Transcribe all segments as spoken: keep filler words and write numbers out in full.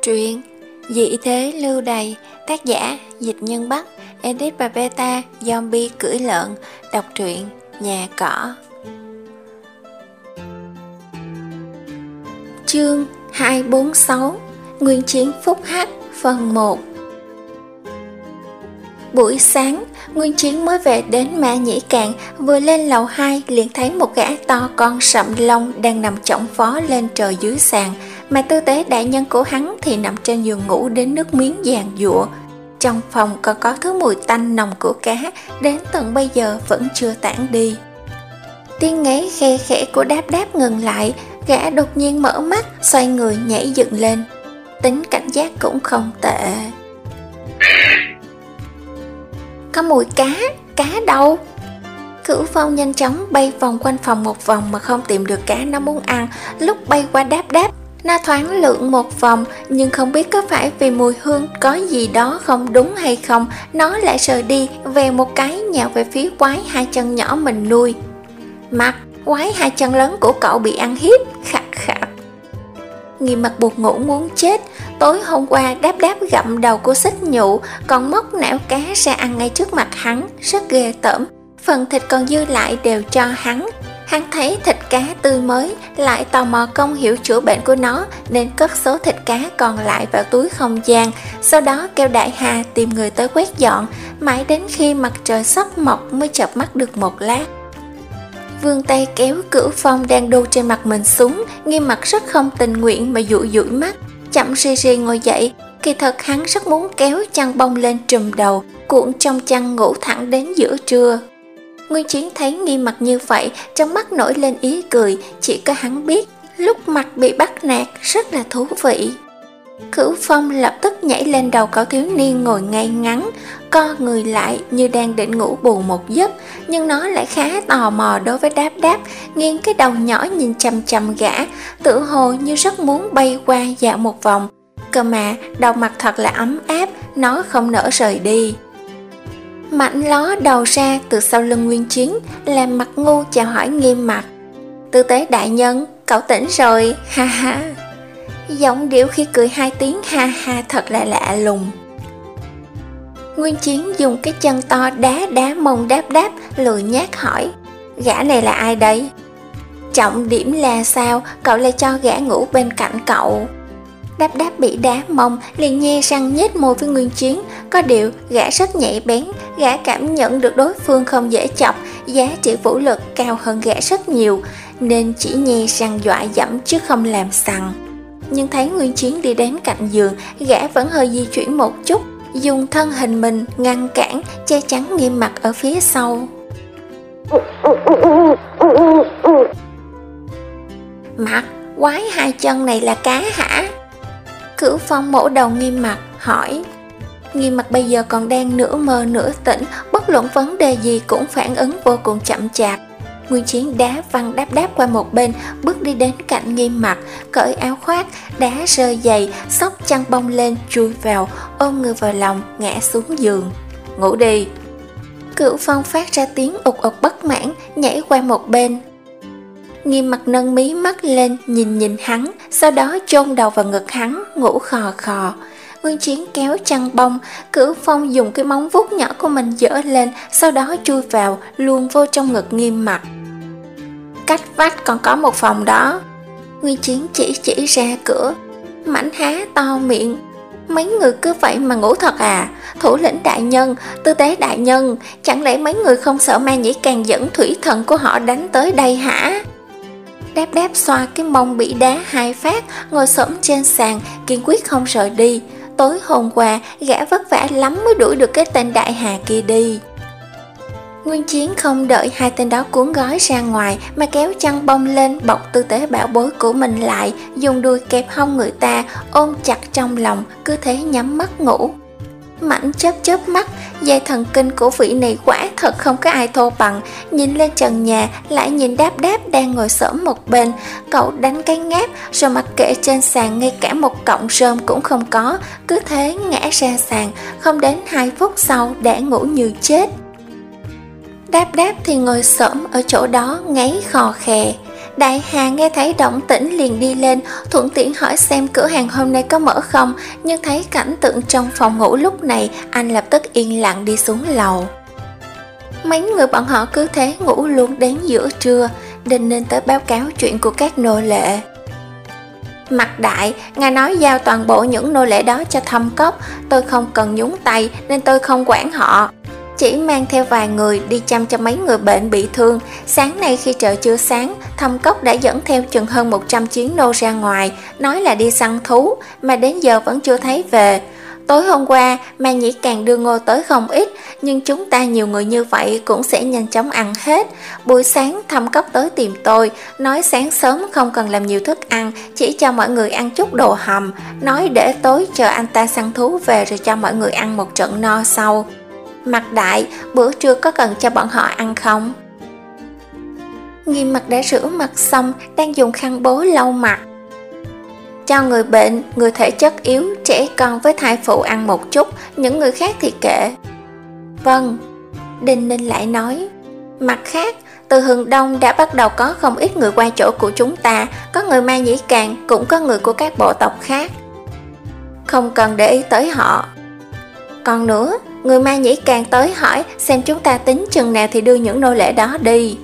Truyện Dị thế lưu đày, tác giả Dịch Nhân Bắc, edit và beta Zombie cưỡi lợn. Đọc truyện Nhà Cỏ. Chương hai bốn sáu Nguyên Chiến Phúc Hắc phần một. Buổi sáng, Nguyên Chiến mới về đến Ma Nhĩ Cạn, vừa lên lầu hai liền thấy một gã to con sậm lông đang nằm chõng phó lên trời dưới sàn, mà tư tế đại nhân của hắn thì nằm trên giường ngủ đến nước miếng giàn giụa. Trong phòng còn có thứ mùi tanh nồng của cá, đến tận bây giờ vẫn chưa tản đi. Tiếng ngáy khe khẽ của Đáp Đáp ngừng lại, gã đột nhiên mở mắt, xoay người nhảy dựng lên. Tính cảnh giác cũng không tệ. Có mùi cá, cá đâu? Cửu Phong nhanh chóng bay vòng quanh phòng một vòng mà không tìm được cá nó muốn ăn. Lúc bay qua Đáp Đáp, nó thoáng lượn một vòng, nhưng không biết có phải vì mùi hương có gì đó không đúng hay không, nó lại rời đi, về một cái nhào về phía quái hai chân nhỏ mình nuôi. Mặt, quái hai chân lớn của cậu bị ăn hiếp, khạc khạc. Nghiêm Mặt buộc ngủ muốn chết. Tối hôm qua Đáp Đáp gặm đầu của xích nhụ, còn móc não cá ra ăn ngay trước mặt hắn, rất ghê tởm. Phần thịt còn dư lại đều cho hắn. Hắn thấy thịt cá tươi mới, lại tò mò công hiệu chữa bệnh của nó, nên cất số thịt cá còn lại vào túi không gian, sau đó kêu Đại Hà tìm người tới quét dọn, mãi đến khi mặt trời sắp mọc mới chợp mắt được một lát. Vươn tay kéo Cửu Phong đang đu trên mặt mình xuống, Nghiêm Mặt rất không tình nguyện mà dụi dụi mắt, chậm rì rì ngồi dậy. Kỳ thật hắn rất muốn kéo chăn bông lên trùm đầu, cuộn trong chăn ngủ thẳng đến giữa trưa. Nguyên Chiến thấy Nghiêm Mặt như vậy, trong mắt nổi lên ý cười, chỉ có hắn biết, lúc Mặt bị bắt nạt rất là thú vị. Cửu Phong lập tức nhảy lên đầu cậu thiếu niên ngồi ngay ngắn, co người lại như đang định ngủ bù một giấc, nhưng nó lại khá tò mò đối với Đáp Đáp, nghiêng cái đầu nhỏ nhìn chằm chằm gã, tự hồ như rất muốn bay qua dạo một vòng. Cơ mà đầu Mặt thật là ấm áp, nó không nỡ rời đi. Mạnh ló đầu ra từ sau lưng Nguyên Chiến, làm mặt ngu chào hỏi Nghiêm Mặt. Tư tế đại nhân, cậu tỉnh rồi, ha ha. Giọng điệu khi cười hai tiếng ha ha thật là lạ lùng. Nguyên Chiến dùng cái chân to đá đá mông Đáp Đáp, lười nhác hỏi, gã này là ai đấy? Trọng điểm là sao cậu lại cho gã ngủ bên cạnh cậu? Đáp Đáp bị đá mông liền nhe răng nhếch môi với Nguyên Chiến, có điều gã rất nhạy bén, gã cảm nhận được đối phương không dễ chọc, giá trị vũ lực cao hơn gã rất nhiều, nên chỉ nhe răng dọa dẫm chứ không làm sằng. Nhưng thấy Nguyên Chiến đi đến cạnh giường, gã vẫn hơi di chuyển một chút, dùng thân hình mình ngăn cản, che chắn Nghiêm Mặt ở phía sau. Mặt, quái hai chân này là cá hả? Cửu Phong mổ đầu Nghiêm Mặt hỏi. Nghiêm Mặt bây giờ còn đang nửa mơ nửa tỉnh, bất luận vấn đề gì cũng phản ứng vô cùng chậm chạp. Nguyên Chiến đá văng Đáp Đáp qua một bên, bước đi đến cạnh Nghiêm Mặt, cởi áo khoác, đá rơi giày, xốc chăn bông lên, chui vào, ôm người vào lòng, ngã xuống giường. Ngủ đi. Cửu Phong phát ra tiếng ụt ụt bất mãn, nhảy qua một bên. Nghiêm Mặt nâng mí mắt lên, nhìn nhìn hắn, sau đó chôn đầu vào ngực hắn, ngủ khò khò. Nguyên Chiến kéo chăn bông, Cửu Phong dùng cái móng vuốt nhỏ của mình giở lên, sau đó chui vào, luồn vô trong ngực Nghiêm Mặt. Cách vách còn có một phòng đó. Nguyên Chiến chỉ chỉ ra cửa. Mảnh há to miệng. Mấy người cứ vậy mà ngủ thật à? Thủ lĩnh đại nhân, tư tế đại nhân, chẳng lẽ mấy người không sợ Ma Nhĩ Càn dẫn thủy thần của họ đánh tới đây hả? Đáp Đáp xoa cái mông bị đá hai phát, ngồi xổm trên sàn, kiên quyết không rời đi. Tối hôm qua, gã vất vả lắm mới đuổi được cái tên Đại Hà kia đi. Nguyên Chiến không đợi hai tên đó cuốn gói ra ngoài, mà kéo chăn bông lên, bọc tư tế bảo bối của mình lại, dùng đuôi kẹp hông người ta, ôm chặt trong lòng, cứ thế nhắm mắt ngủ. Mảnh chớp chớp mắt, dây thần kinh của vị này quả thật không có ai thô bằng. Nhìn lên trần nhà, lại nhìn Đáp Đáp đang ngồi xổm một bên. Cậu đánh cái ngáp, rồi mặc kệ trên sàn ngay cả một cọng rơm cũng không có, cứ thế ngã ra sàn, không đến hai phút sau đã ngủ như chết. Đáp Đáp thì ngồi xổm ở chỗ đó ngáy khò khè. Đại Hà nghe thấy động tĩnh liền đi lên, thuận tiện hỏi xem cửa hàng hôm nay có mở không, nhưng thấy cảnh tượng trong phòng ngủ lúc này, anh lập tức yên lặng đi xuống lầu. Mấy người bọn họ cứ thế ngủ luôn đến giữa trưa. Đinh Ninh tới báo cáo chuyện của các nô lệ. Mặt Đại, ngài nói giao toàn bộ những nô lệ đó cho Thâm Cốc, tôi không cần nhúng tay nên tôi không quản họ. Chỉ mang theo vài người đi chăm cho mấy người bệnh bị thương. Sáng nay khi trời chưa sáng, Thâm Cốc đã dẫn theo chừng hơn một trăm chiến nô ra ngoài, nói là đi săn thú, mà đến giờ vẫn chưa thấy về. Tối hôm qua, Ma Nhĩ Càng đưa ngô tới không ít, nhưng chúng ta nhiều người như vậy cũng sẽ nhanh chóng ăn hết. Buổi sáng Thâm Cốc tới tìm tôi, nói sáng sớm không cần làm nhiều thức ăn, chỉ cho mọi người ăn chút đồ hầm, nói để tối chờ anh ta săn thú về rồi cho mọi người ăn một trận no sau. Mặt Đại, bữa trưa có cần cho bọn họ ăn không? Nghiêm Mặt đã rửa mặt xong, đang dùng khăn bố lau mặt. Cho người bệnh, người thể chất yếu, trẻ con với thai phụ ăn một chút, những người khác thì kệ. Vâng, Đinh Ninh lại nói. Mặt khác, từ Hừng Đông đã bắt đầu có không ít người qua chỗ của chúng ta, có người Ma Nhĩ Càng, cũng có người của các bộ tộc khác. Không cần để ý tới họ. Còn nữa, người Ma Nhĩ Càng tới hỏi xem chúng ta tính chừng nào thì đưa những nô lệ đó đi.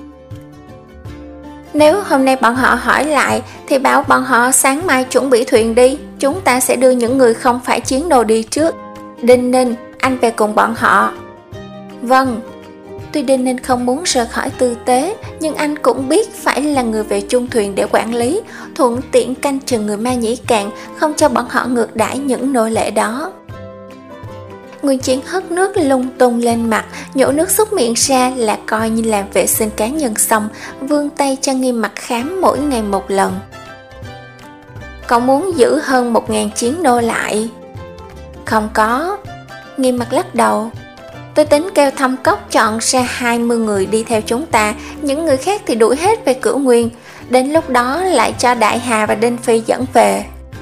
Nếu hôm nay bọn họ hỏi lại thì bảo bọn họ sáng mai chuẩn bị thuyền đi, chúng ta sẽ đưa những người không phải chiến nô đi trước. Đinh Ninh, anh về cùng bọn họ. Vâng. Tuy Đinh Ninh không muốn rời khỏi tư tế, nhưng anh cũng biết phải là người về chung thuyền để quản lý, thuận tiện canh chừng người Ma Nhĩ Càng, không cho bọn họ ngược đãi những nô lệ đó. Nguyên Chiến hất nước lung tung lên mặt, nhổ nước xúc miệng ra là coi như làm vệ sinh cá nhân xong, vươn tay cho Nghiêm Mặt khám mỗi ngày một lần. Cậu muốn giữ hơn một ngàn chiến nô lại? Không có. Nghiêm Mặt lắc đầu. Tôi tính kêu Thâm Cốc chọn ra hai mươi người đi theo chúng ta, những người khác thì đuổi hết về Cửu Nguyên, đến lúc đó lại cho Đại Hà và Đinh Phi dẫn về.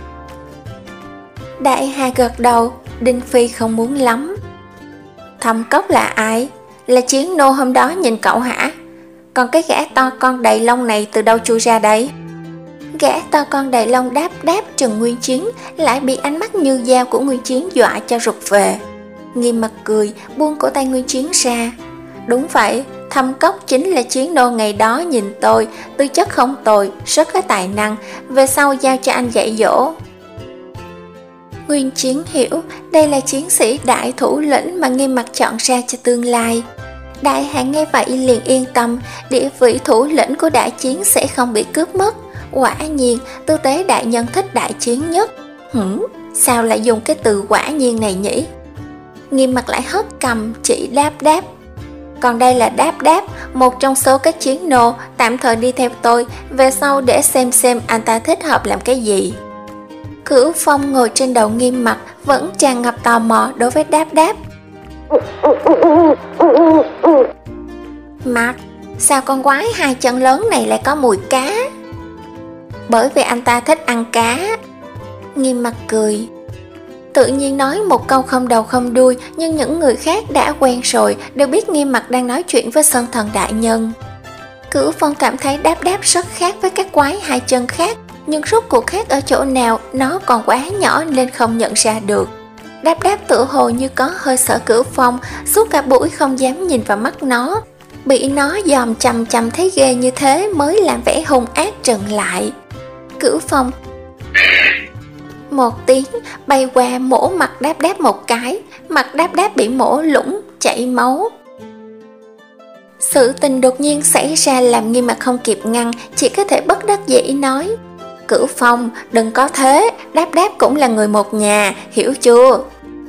Đại Hà gật đầu. Đinh Phi không muốn lắm. Thâm Cốc là ai? Là chiến nô hôm đó nhìn cậu hả? Còn cái gã to con đầy lông này từ đâu chui ra đấy? Gã to con đầy lông đáp đáp Trần Nguyên Chiến, lại bị ánh mắt như dao của Nguyên Chiến dọa cho rụt về. Nghiêm Mặt cười, buông cổ tay Nguyên Chiến ra. Đúng vậy, Thâm Cốc chính là chiến nô ngày đó nhìn tôi, tư chất không tồi, rất có tài năng, về sau giao cho anh dạy dỗ. Nguyên Chiến hiểu đây là chiến sĩ đại thủ lĩnh mà Nghiêm Mặt chọn ra cho tương lai. Đại Hạ nghe vậy liền yên tâm, địa vị thủ lĩnh của đại chiến sẽ không bị cướp mất. Quả nhiên, tư tế đại nhân thích đại chiến nhất. Hửm, sao lại dùng cái từ quả nhiên này nhỉ? Nghiêm Mặt lại hất cầm chỉ đáp đáp. Còn đây là đáp đáp, một trong số các chiến nô tạm thời đi theo tôi, về sau để xem xem anh ta thích hợp làm cái gì. Cửu Phong ngồi trên đầu Nghiêm Mặt vẫn tràn ngập tò mò đối với đáp đáp. Mặt, sao con quái hai chân lớn này lại có mùi cá? Bởi vì anh ta thích ăn cá. Nghiêm Mặt cười. Tự nhiên nói một câu không đầu không đuôi, nhưng những người khác đã quen rồi, đều biết Nghiêm Mặt đang nói chuyện với Sơn Thần đại nhân. Cửu Phong cảm thấy đáp đáp rất khác với các quái hai chân khác, nhưng rốt cuộc khác ở chỗ nào nó còn quá nhỏ nên không nhận ra được. Đáp đáp tự hồ như có hơi sợ Cửu Phong, suốt cả buổi không dám nhìn vào mắt nó. Bị nó dòm chằm chằm thấy ghê như thế mới làm vẻ hung ác trừng lại. Cửu Phong một tiếng bay qua mổ mặt đáp đáp một cái, mặt đáp đáp bị mổ lủng chảy máu. Sự tình đột nhiên xảy ra làm Nghiêm Mặt không kịp ngăn, chỉ có thể bất đắc dĩ nói: Cửu Phong, đừng có thế, đáp đáp cũng là người một nhà, hiểu chưa?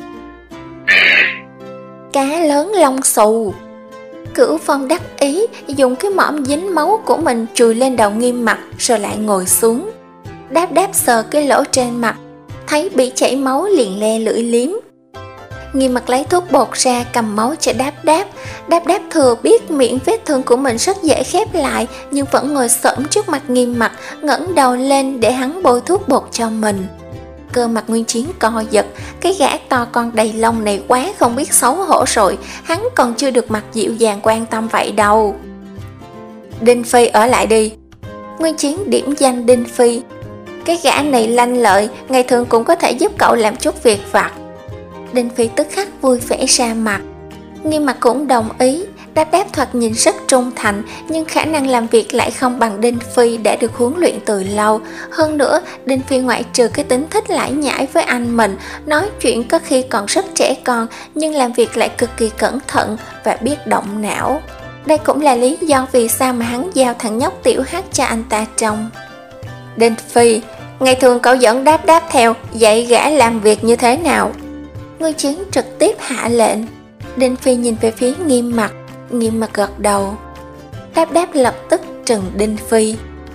Cá lớn lông xù. Cửu Phong đắc ý dùng cái mõm dính máu của mình chùi lên đầu Nghiêm Mặt rồi lại ngồi xuống. Đáp đáp sờ cái lỗ trên mặt, thấy bị chảy máu liền le lưỡi liếm. Nghiêm Mặt lấy thuốc bột ra cầm máu cho đáp đáp. Đáp đáp thừa biết miệng vết thương của mình rất dễ khép lại, nhưng vẫn ngồi xổm trước mặt Nghiêm Mặt, ngẩng đầu lên để hắn bôi thuốc bột cho mình. Cơ mặt Nguyên Chiến co giật, cái gã to con đầy lông này quá không biết xấu hổ rồi, hắn còn chưa được mặt dịu dàng quan tâm vậy đâu. Đinh Phi ở lại đi. Nguyên Chiến điểm danh Đinh Phi. Cái gã này lanh lợi, ngày thường cũng có thể giúp cậu làm chút việc vặt. Đinh Phi tức khắc vui vẻ ra mặt. Nghiêm Mặc cũng đồng ý. Đáp Đáp thoạt nhìn rất trung thành, nhưng khả năng làm việc lại không bằng Đinh Phi đã được huấn luyện từ lâu. Hơn nữa, Đinh Phi ngoại trừ cái tính thích lải nhải với anh mình, nói chuyện có khi còn rất trẻ con, nhưng làm việc lại cực kỳ cẩn thận và biết động não. Đây cũng là lý do vì sao mà hắn giao thằng nhóc Tiểu Hắc cho anh ta trông. Đinh Phi, ngày thường cậu dẫn Đáp Đáp theo, dạy gã làm việc như thế nào? Nguyên Chiến trực tiếp hạ lệnh. Đinh Phi nhìn về phía Nghiêm Mặc. Nghiêm Mặc gật đầu. Đáp Đáp lập tức trừng Đinh Phi.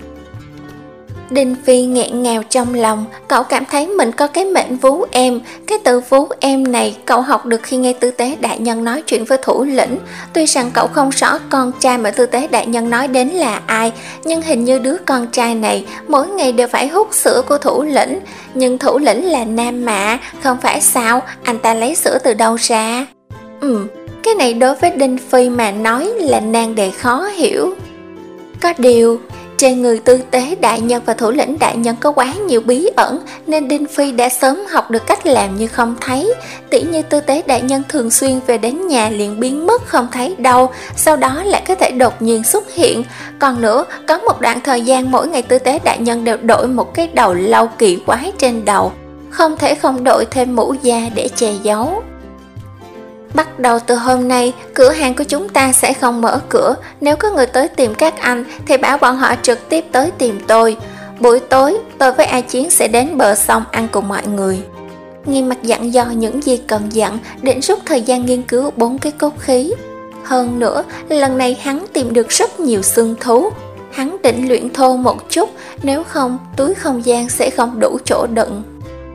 Đinh Phi nghẹn ngào trong lòng. Cậu cảm thấy mình có cái mệnh vú em. Cái từ vú em này cậu học được khi nghe Tư Tế đại nhân nói chuyện với thủ lĩnh. Tuy rằng cậu không rõ con trai mà Tư Tế đại nhân nói đến là ai, nhưng hình như đứa con trai này mỗi ngày đều phải hút sữa của thủ lĩnh. Nhưng thủ lĩnh là nam mà, không phải sao? Anh ta lấy sữa từ đâu ra? Ừ, cái này đối với Đinh Phi mà nói là nan đề khó hiểu. Có điều, trên người Tư Tế đại nhân và thủ lĩnh đại nhân có quá nhiều bí ẩn, nên Đinh Phi đã sớm học được cách làm như không thấy. Tỉ như Tư Tế đại nhân thường xuyên về đến nhà liền biến mất không thấy đâu, sau đó lại có thể đột nhiên xuất hiện. Còn nữa, có một đoạn thời gian mỗi ngày Tư Tế đại nhân đều đội một cái đầu lâu kỳ quái trên đầu, không thể không đội thêm mũ da để che giấu. Bắt đầu từ hôm nay, cửa hàng của chúng ta sẽ không mở cửa. Nếu có người tới tìm các anh thì bảo bọn họ trực tiếp tới tìm tôi. Buổi tối, tôi với A Chiến sẽ đến bờ sông ăn cùng mọi người. Nghiêm Mặc dặn dò những gì cần dặn, định rút thời gian nghiên cứu bốn cái cốt khí. Hơn nữa, lần này hắn tìm được rất nhiều xương thú. Hắn định luyện thô một chút, nếu không túi không gian sẽ không đủ chỗ đựng.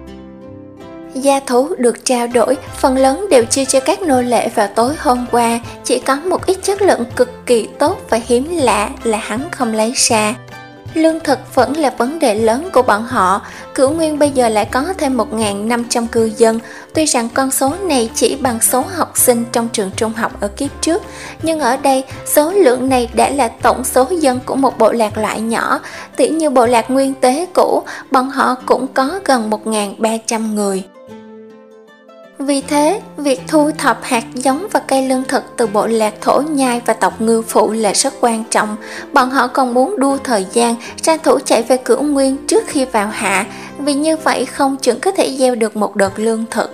Gia thú được trao đổi, phần lớn đều chia cho các nô lệ vào tối hôm qua, chỉ có một ít chất lượng cực kỳ tốt và hiếm lạ là hắn không lấy ra. Lương thực vẫn là vấn đề lớn của bọn họ. Cửu Nguyên bây giờ lại có thêm một nghìn năm trăm cư dân. Tuy rằng con số này chỉ bằng số học sinh trong trường trung học ở kiếp trước, nhưng ở đây số lượng này đã là tổng số dân của một bộ lạc loại nhỏ. Tỉ như bộ lạc Nguyên Tế cũ, bọn họ cũng có gần một nghìn ba trăm người. Vì thế, việc thu thập hạt giống và cây lương thực từ bộ lạc Thổ Nhai và tộc Ngư Phụ là rất quan trọng. Bọn họ còn muốn đua thời gian, tranh thủ chạy về Cửu Nguyên trước khi vào hạ, vì như vậy không chừng có thể gieo được một đợt lương thực.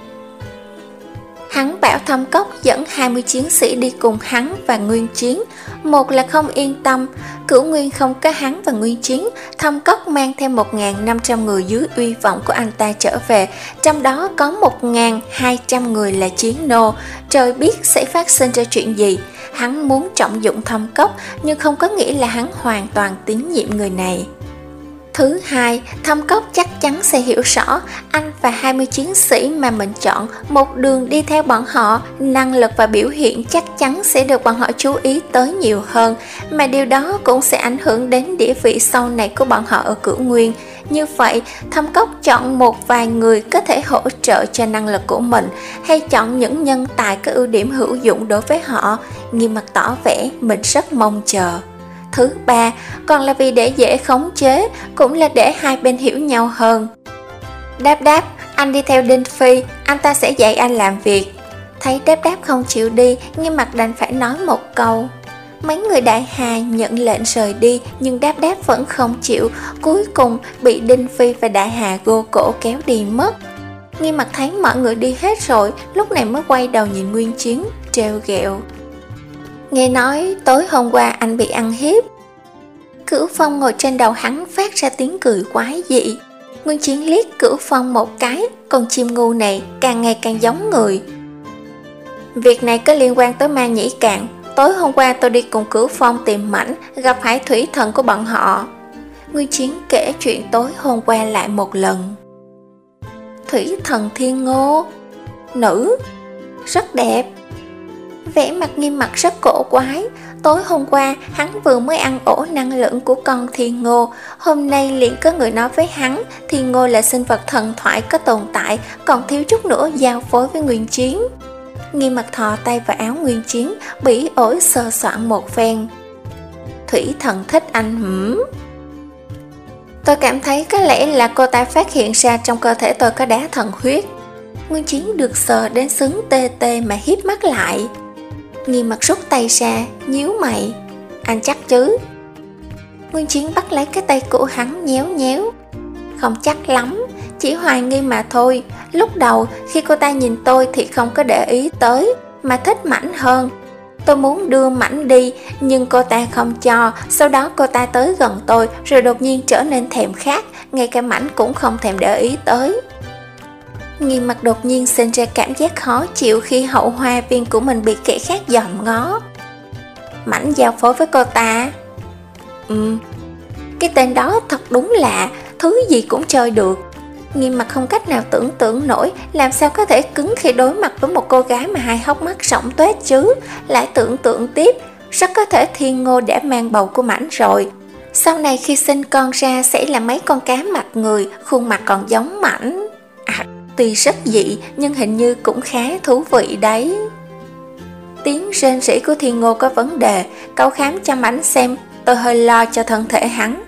Hắn bảo Thâm Cốc dẫn hai mươi chiến sĩ đi cùng hắn và Nguyên Chiến. Một là không yên tâm, Cửu Nguyên không có hắn và Nguyên Chiến, Thâm Cốc mang thêm một nghìn năm trăm người dưới uy vọng của anh ta trở về, trong đó có một nghìn hai trăm người là chiến nô. Trời biết sẽ phát sinh ra chuyện gì. Hắn muốn trọng dụng Thâm Cốc, nhưng không có nghĩa là hắn hoàn toàn tín nhiệm người này. Thứ hai, Thâm Cốc chắc chắn sẽ hiểu rõ anh và hai mươi chiến sĩ mà mình chọn một đường đi theo bọn họ, năng lực và biểu hiện chắc chắn sẽ được bọn họ chú ý tới nhiều hơn, mà điều đó cũng sẽ ảnh hưởng đến địa vị sau này của bọn họ ở Cửu Nguyên. Như vậy, Thâm Cốc chọn một vài người có thể hỗ trợ cho năng lực của mình, hay chọn những nhân tài có ưu điểm hữu dụng đối với họ. Nghiêm Mặc tỏ vẻ mình rất mong chờ. Thứ ba, còn là vì để dễ khống chế, cũng là để hai bên hiểu nhau hơn. Đáp Đáp, anh đi theo Đinh Phi, anh ta sẽ dạy anh làm việc. Thấy Đáp Đáp không chịu đi, Nghiêm Mặc đành phải nói một câu. Mấy người Đại Hà nhận lệnh rời đi, nhưng Đáp Đáp vẫn không chịu, cuối cùng bị Đinh Phi và Đại Hà gô cổ kéo đi mất. Nghiêm Mặc thấy mọi người đi hết rồi, lúc này mới quay đầu nhìn Nguyên Chiến, trêu ghẹo. Nghe nói tối hôm qua anh bị ăn hiếp. Cửu Phong ngồi trên đầu hắn phát ra tiếng cười quái dị. Nguyên Chiến liếc Cửu Phong một cái, con chim ngu này càng ngày càng giống người. Việc này có liên quan tới Ma Nhĩ Cạn. Tối hôm qua tôi đi cùng Cửu Phong tìm mảnh, gặp phải thủy thần của bọn họ. Nguyên Chiến kể chuyện tối hôm qua lại một lần. Thủy thần Thiên Ngô, nữ, rất đẹp. Vẻ mặt Nghiêm Mặc rất cổ quái. Tối hôm qua hắn vừa mới ăn ổ năng lượng của con Thiên Ngô, hôm nay liền có người nói với hắn Thiên Ngô là sinh vật thần thoại có tồn tại, còn thiếu chút nữa giao phối với Nguyên Chiến. Nghiêm Mặc thò tay vào áo Nguyên Chiến, bỉ ổi sờ soạn một phen. Thủy Thần thích anh hửm? Tôi cảm thấy có lẽ là cô ta phát hiện ra trong cơ thể tôi có đá thần huyết. Nguyên Chiến được sờ đến sướng tê tê mà híp mắt lại. Nghiêm Mặt rút tay ra, nhíu mày. Anh chắc chứ? Nguyên Chiến bắt lấy cái tay của hắn nhéo nhéo. Không chắc lắm, chỉ hoài nghi mà thôi. Lúc đầu khi cô ta nhìn tôi thì không có để ý tới, mà thích Mãnh hơn. Tôi muốn đưa Mãnh đi, nhưng cô ta không cho. Sau đó cô ta tới gần tôi, rồi đột nhiên trở nên thèm khát. Ngay cả Mãnh cũng không thèm để ý tới. Nghiêm Mặt đột nhiên sinh ra cảm giác khó chịu khi hậu hoa viên của mình bị kẻ khác dòm ngó. Mãnh giao phối với cô ta? Ừ, cái tên đó thật đúng lạ, thứ gì cũng chơi được. Nghiêm Mặt không cách nào tưởng tượng nổi làm sao có thể cứng khi đối mặt với một cô gái mà hai hốc mắt rỗng tuếch chứ. Lại tưởng tượng tiếp, rất có thể Thiên Ngô đã mang bầu của Mãnh rồi. Sau này khi sinh con ra sẽ là mấy con cá mặt người, khuôn mặt còn giống Mãnh. À, tuy rất dị nhưng hình như cũng khá thú vị đấy. Tiếng rên rỉ của Thiên Ngô có vấn đề, cậu khám cho Mãnh xem, tôi hơi lo cho thân thể hắn.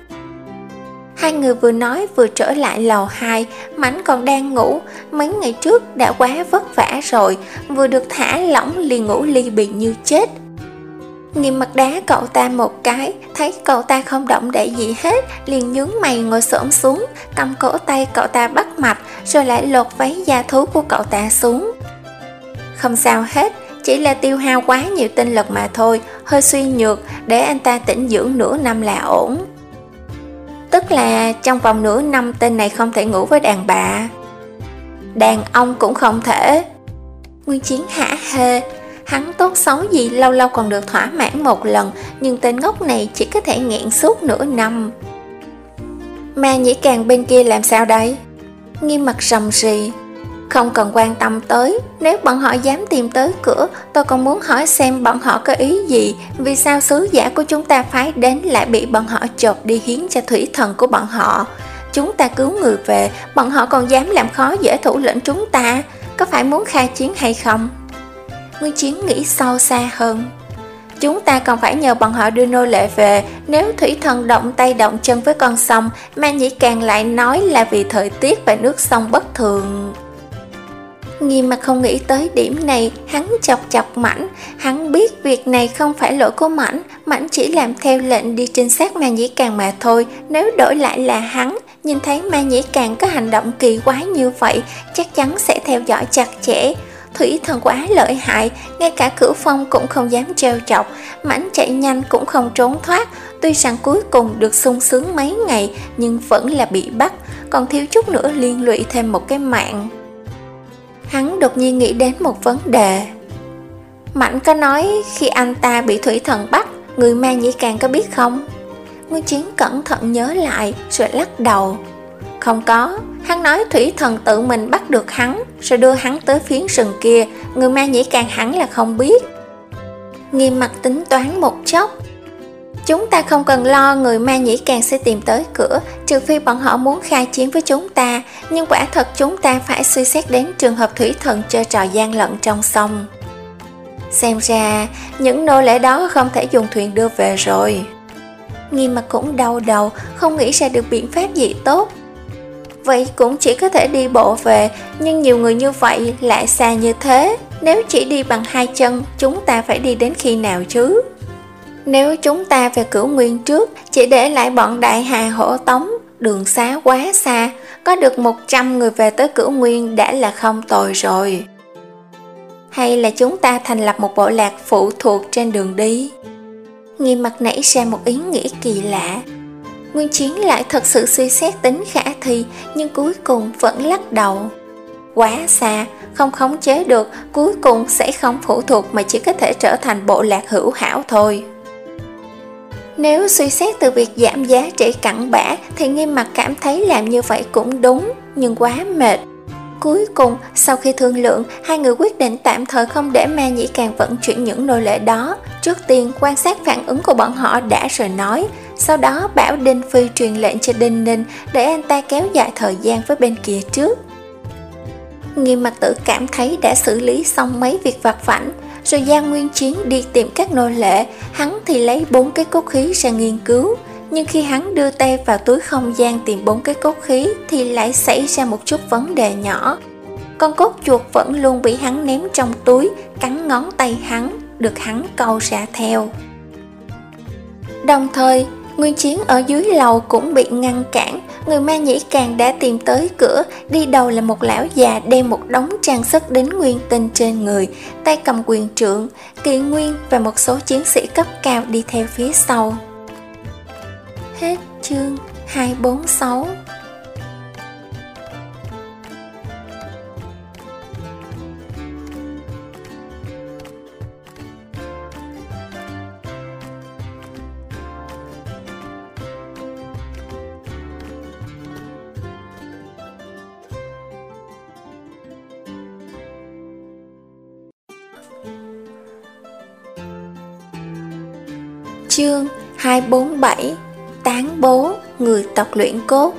Hai người vừa nói vừa trở lại lầu hai. Mãnh còn đang ngủ, mấy ngày trước đã quá vất vả rồi, vừa được thả lỏng liền ngủ ly bì như chết. Nghiêm Mặt đá cậu ta một cái, thấy cậu ta không động đậy gì hết, liền nhướng mày ngồi xổm xuống, cầm cổ tay cậu ta bắt mạch, rồi lại lột váy da thú của cậu ta xuống. Không sao hết, chỉ là tiêu hao quá nhiều tinh lực mà thôi, hơi suy nhược, để anh ta tĩnh dưỡng nửa năm là ổn. Tức là trong vòng nửa năm tên này không thể ngủ với đàn bà. Đàn ông cũng không thể. Nguyên Chiến hả hê. Hắn tốt xấu gì lâu lâu còn được thỏa mãn một lần, nhưng tên ngốc này chỉ có thể nghẹn suốt nửa năm. Ma Nhĩ Càng bên kia làm sao đây? Nghiêm Mặt rầm rì. Không cần quan tâm tới, nếu bọn họ dám tìm tới cửa, tôi còn muốn hỏi xem bọn họ có ý gì, vì sao sứ giả của chúng ta phái đến lại bị bọn họ chộp đi hiến cho thủy thần của bọn họ. Chúng ta cứu người về, bọn họ còn dám làm khó dễ thủ lĩnh chúng ta, có phải muốn khai chiến hay không? Nguyên Chiến nghĩ sâu xa hơn. Chúng ta còn phải nhờ bọn họ đưa nô lệ về. Nếu thủy thần động tay động chân với con sông, Ma Nhĩ Càng lại nói là vì thời tiết và nước sông bất thường. Nghiêm Mặt không nghĩ tới điểm này, hắn chọc chọc Mãnh. Hắn biết việc này không phải lỗi của Mãnh, Mãnh chỉ làm theo lệnh đi trinh sát Ma Nhĩ Càng mà thôi. Nếu đổi lại là hắn, nhìn thấy Ma Nhĩ Càng có hành động kỳ quái như vậy, chắc chắn sẽ theo dõi chặt chẽ. Thủy thần quá lợi hại, ngay cả Cửu Phong cũng không dám trêu chọc. Mãnh chạy nhanh cũng không trốn thoát. Tuy rằng cuối cùng được sung sướng mấy ngày, nhưng vẫn là bị bắt, còn thiếu chút nữa liên lụy thêm một cái mạng. Hắn đột nhiên nghĩ đến một vấn đề. Mãnh có nói khi anh ta bị thủy thần bắt, người Ma Nhĩ Càng có biết không? Nguyên Chiến cẩn thận nhớ lại rồi lắc đầu. Không có, hắn nói thủy thần tự mình bắt được hắn, rồi đưa hắn tới phiến rừng kia, người Ma Nhĩ Càng hẳn là không biết. Nghiêm Mặt tính toán một chốc. Chúng ta không cần lo người Ma Nhĩ Càng sẽ tìm tới cửa, trừ phi bọn họ muốn khai chiến với chúng ta, nhưng quả thật chúng ta phải suy xét đến trường hợp thủy thần chơi trò gian lận trong sông. Xem ra, những nô lệ đó không thể dùng thuyền đưa về rồi. Nghiêm Mặt cũng đau đầu, không nghĩ ra được biện pháp gì tốt. Vậy cũng chỉ có thể đi bộ về, nhưng nhiều người như vậy lại xa như thế. Nếu chỉ đi bằng hai chân, chúng ta phải đi đến khi nào chứ? Nếu chúng ta về Cửu Nguyên trước, chỉ để lại bọn Đại Hà hộ tống, đường xá quá xa, có được một trăm người về tới Cửu Nguyên đã là không tồi rồi. Hay là chúng ta thành lập một bộ lạc phụ thuộc trên đường đi? Nghiêm Mặt nảy ra một ý nghĩ kỳ lạ. Nguyên Chiến lại thật sự suy xét tính khả thi, nhưng cuối cùng vẫn lắc đầu. Quá xa, không khống chế được, cuối cùng sẽ không phụ thuộc mà chỉ có thể trở thành bộ lạc hữu hảo thôi. Nếu suy xét từ việc giảm giá trị cặn bã thì Nghiêm Mặt cảm thấy làm như vậy cũng đúng, nhưng quá mệt. Cuối cùng, sau khi thương lượng, hai người quyết định tạm thời không để Ma Nhĩ Càng vận chuyển những nô lệ đó. Trước tiên quan sát phản ứng của bọn họ đã rồi nói, sau đó bảo Đinh Phi truyền lệnh cho Đinh Ninh để anh ta kéo dài thời gian với bên kia trước. Nghiêm Mặt tự cảm thấy đã xử lý xong mấy việc vặt vãnh, rồi giao Nguyên Chiến đi tìm các nô lệ, hắn thì lấy bốn cái cốt khí ra nghiên cứu. Nhưng khi hắn đưa tay vào túi không gian tìm bốn cái cốt khí thì lại xảy ra một chút vấn đề nhỏ. Con cốt chuột vẫn luôn bị hắn ném trong túi, cắn ngón tay hắn, được hắn câu ra theo. Đồng thời, Nguyên Chiến ở dưới lầu cũng bị ngăn cản. Người Ma Nhĩ Càng đã tìm tới cửa, đi đầu là một lão già đem một đống trang sức đến nguyên tinh trên người, tay cầm quyền trượng, Kỵ Nguyên và một số chiến sĩ cấp cao đi theo phía sau. Hết chương hai bốn sáu. Chương hai bốn bảy. Tán bố người tộc luyện cốt.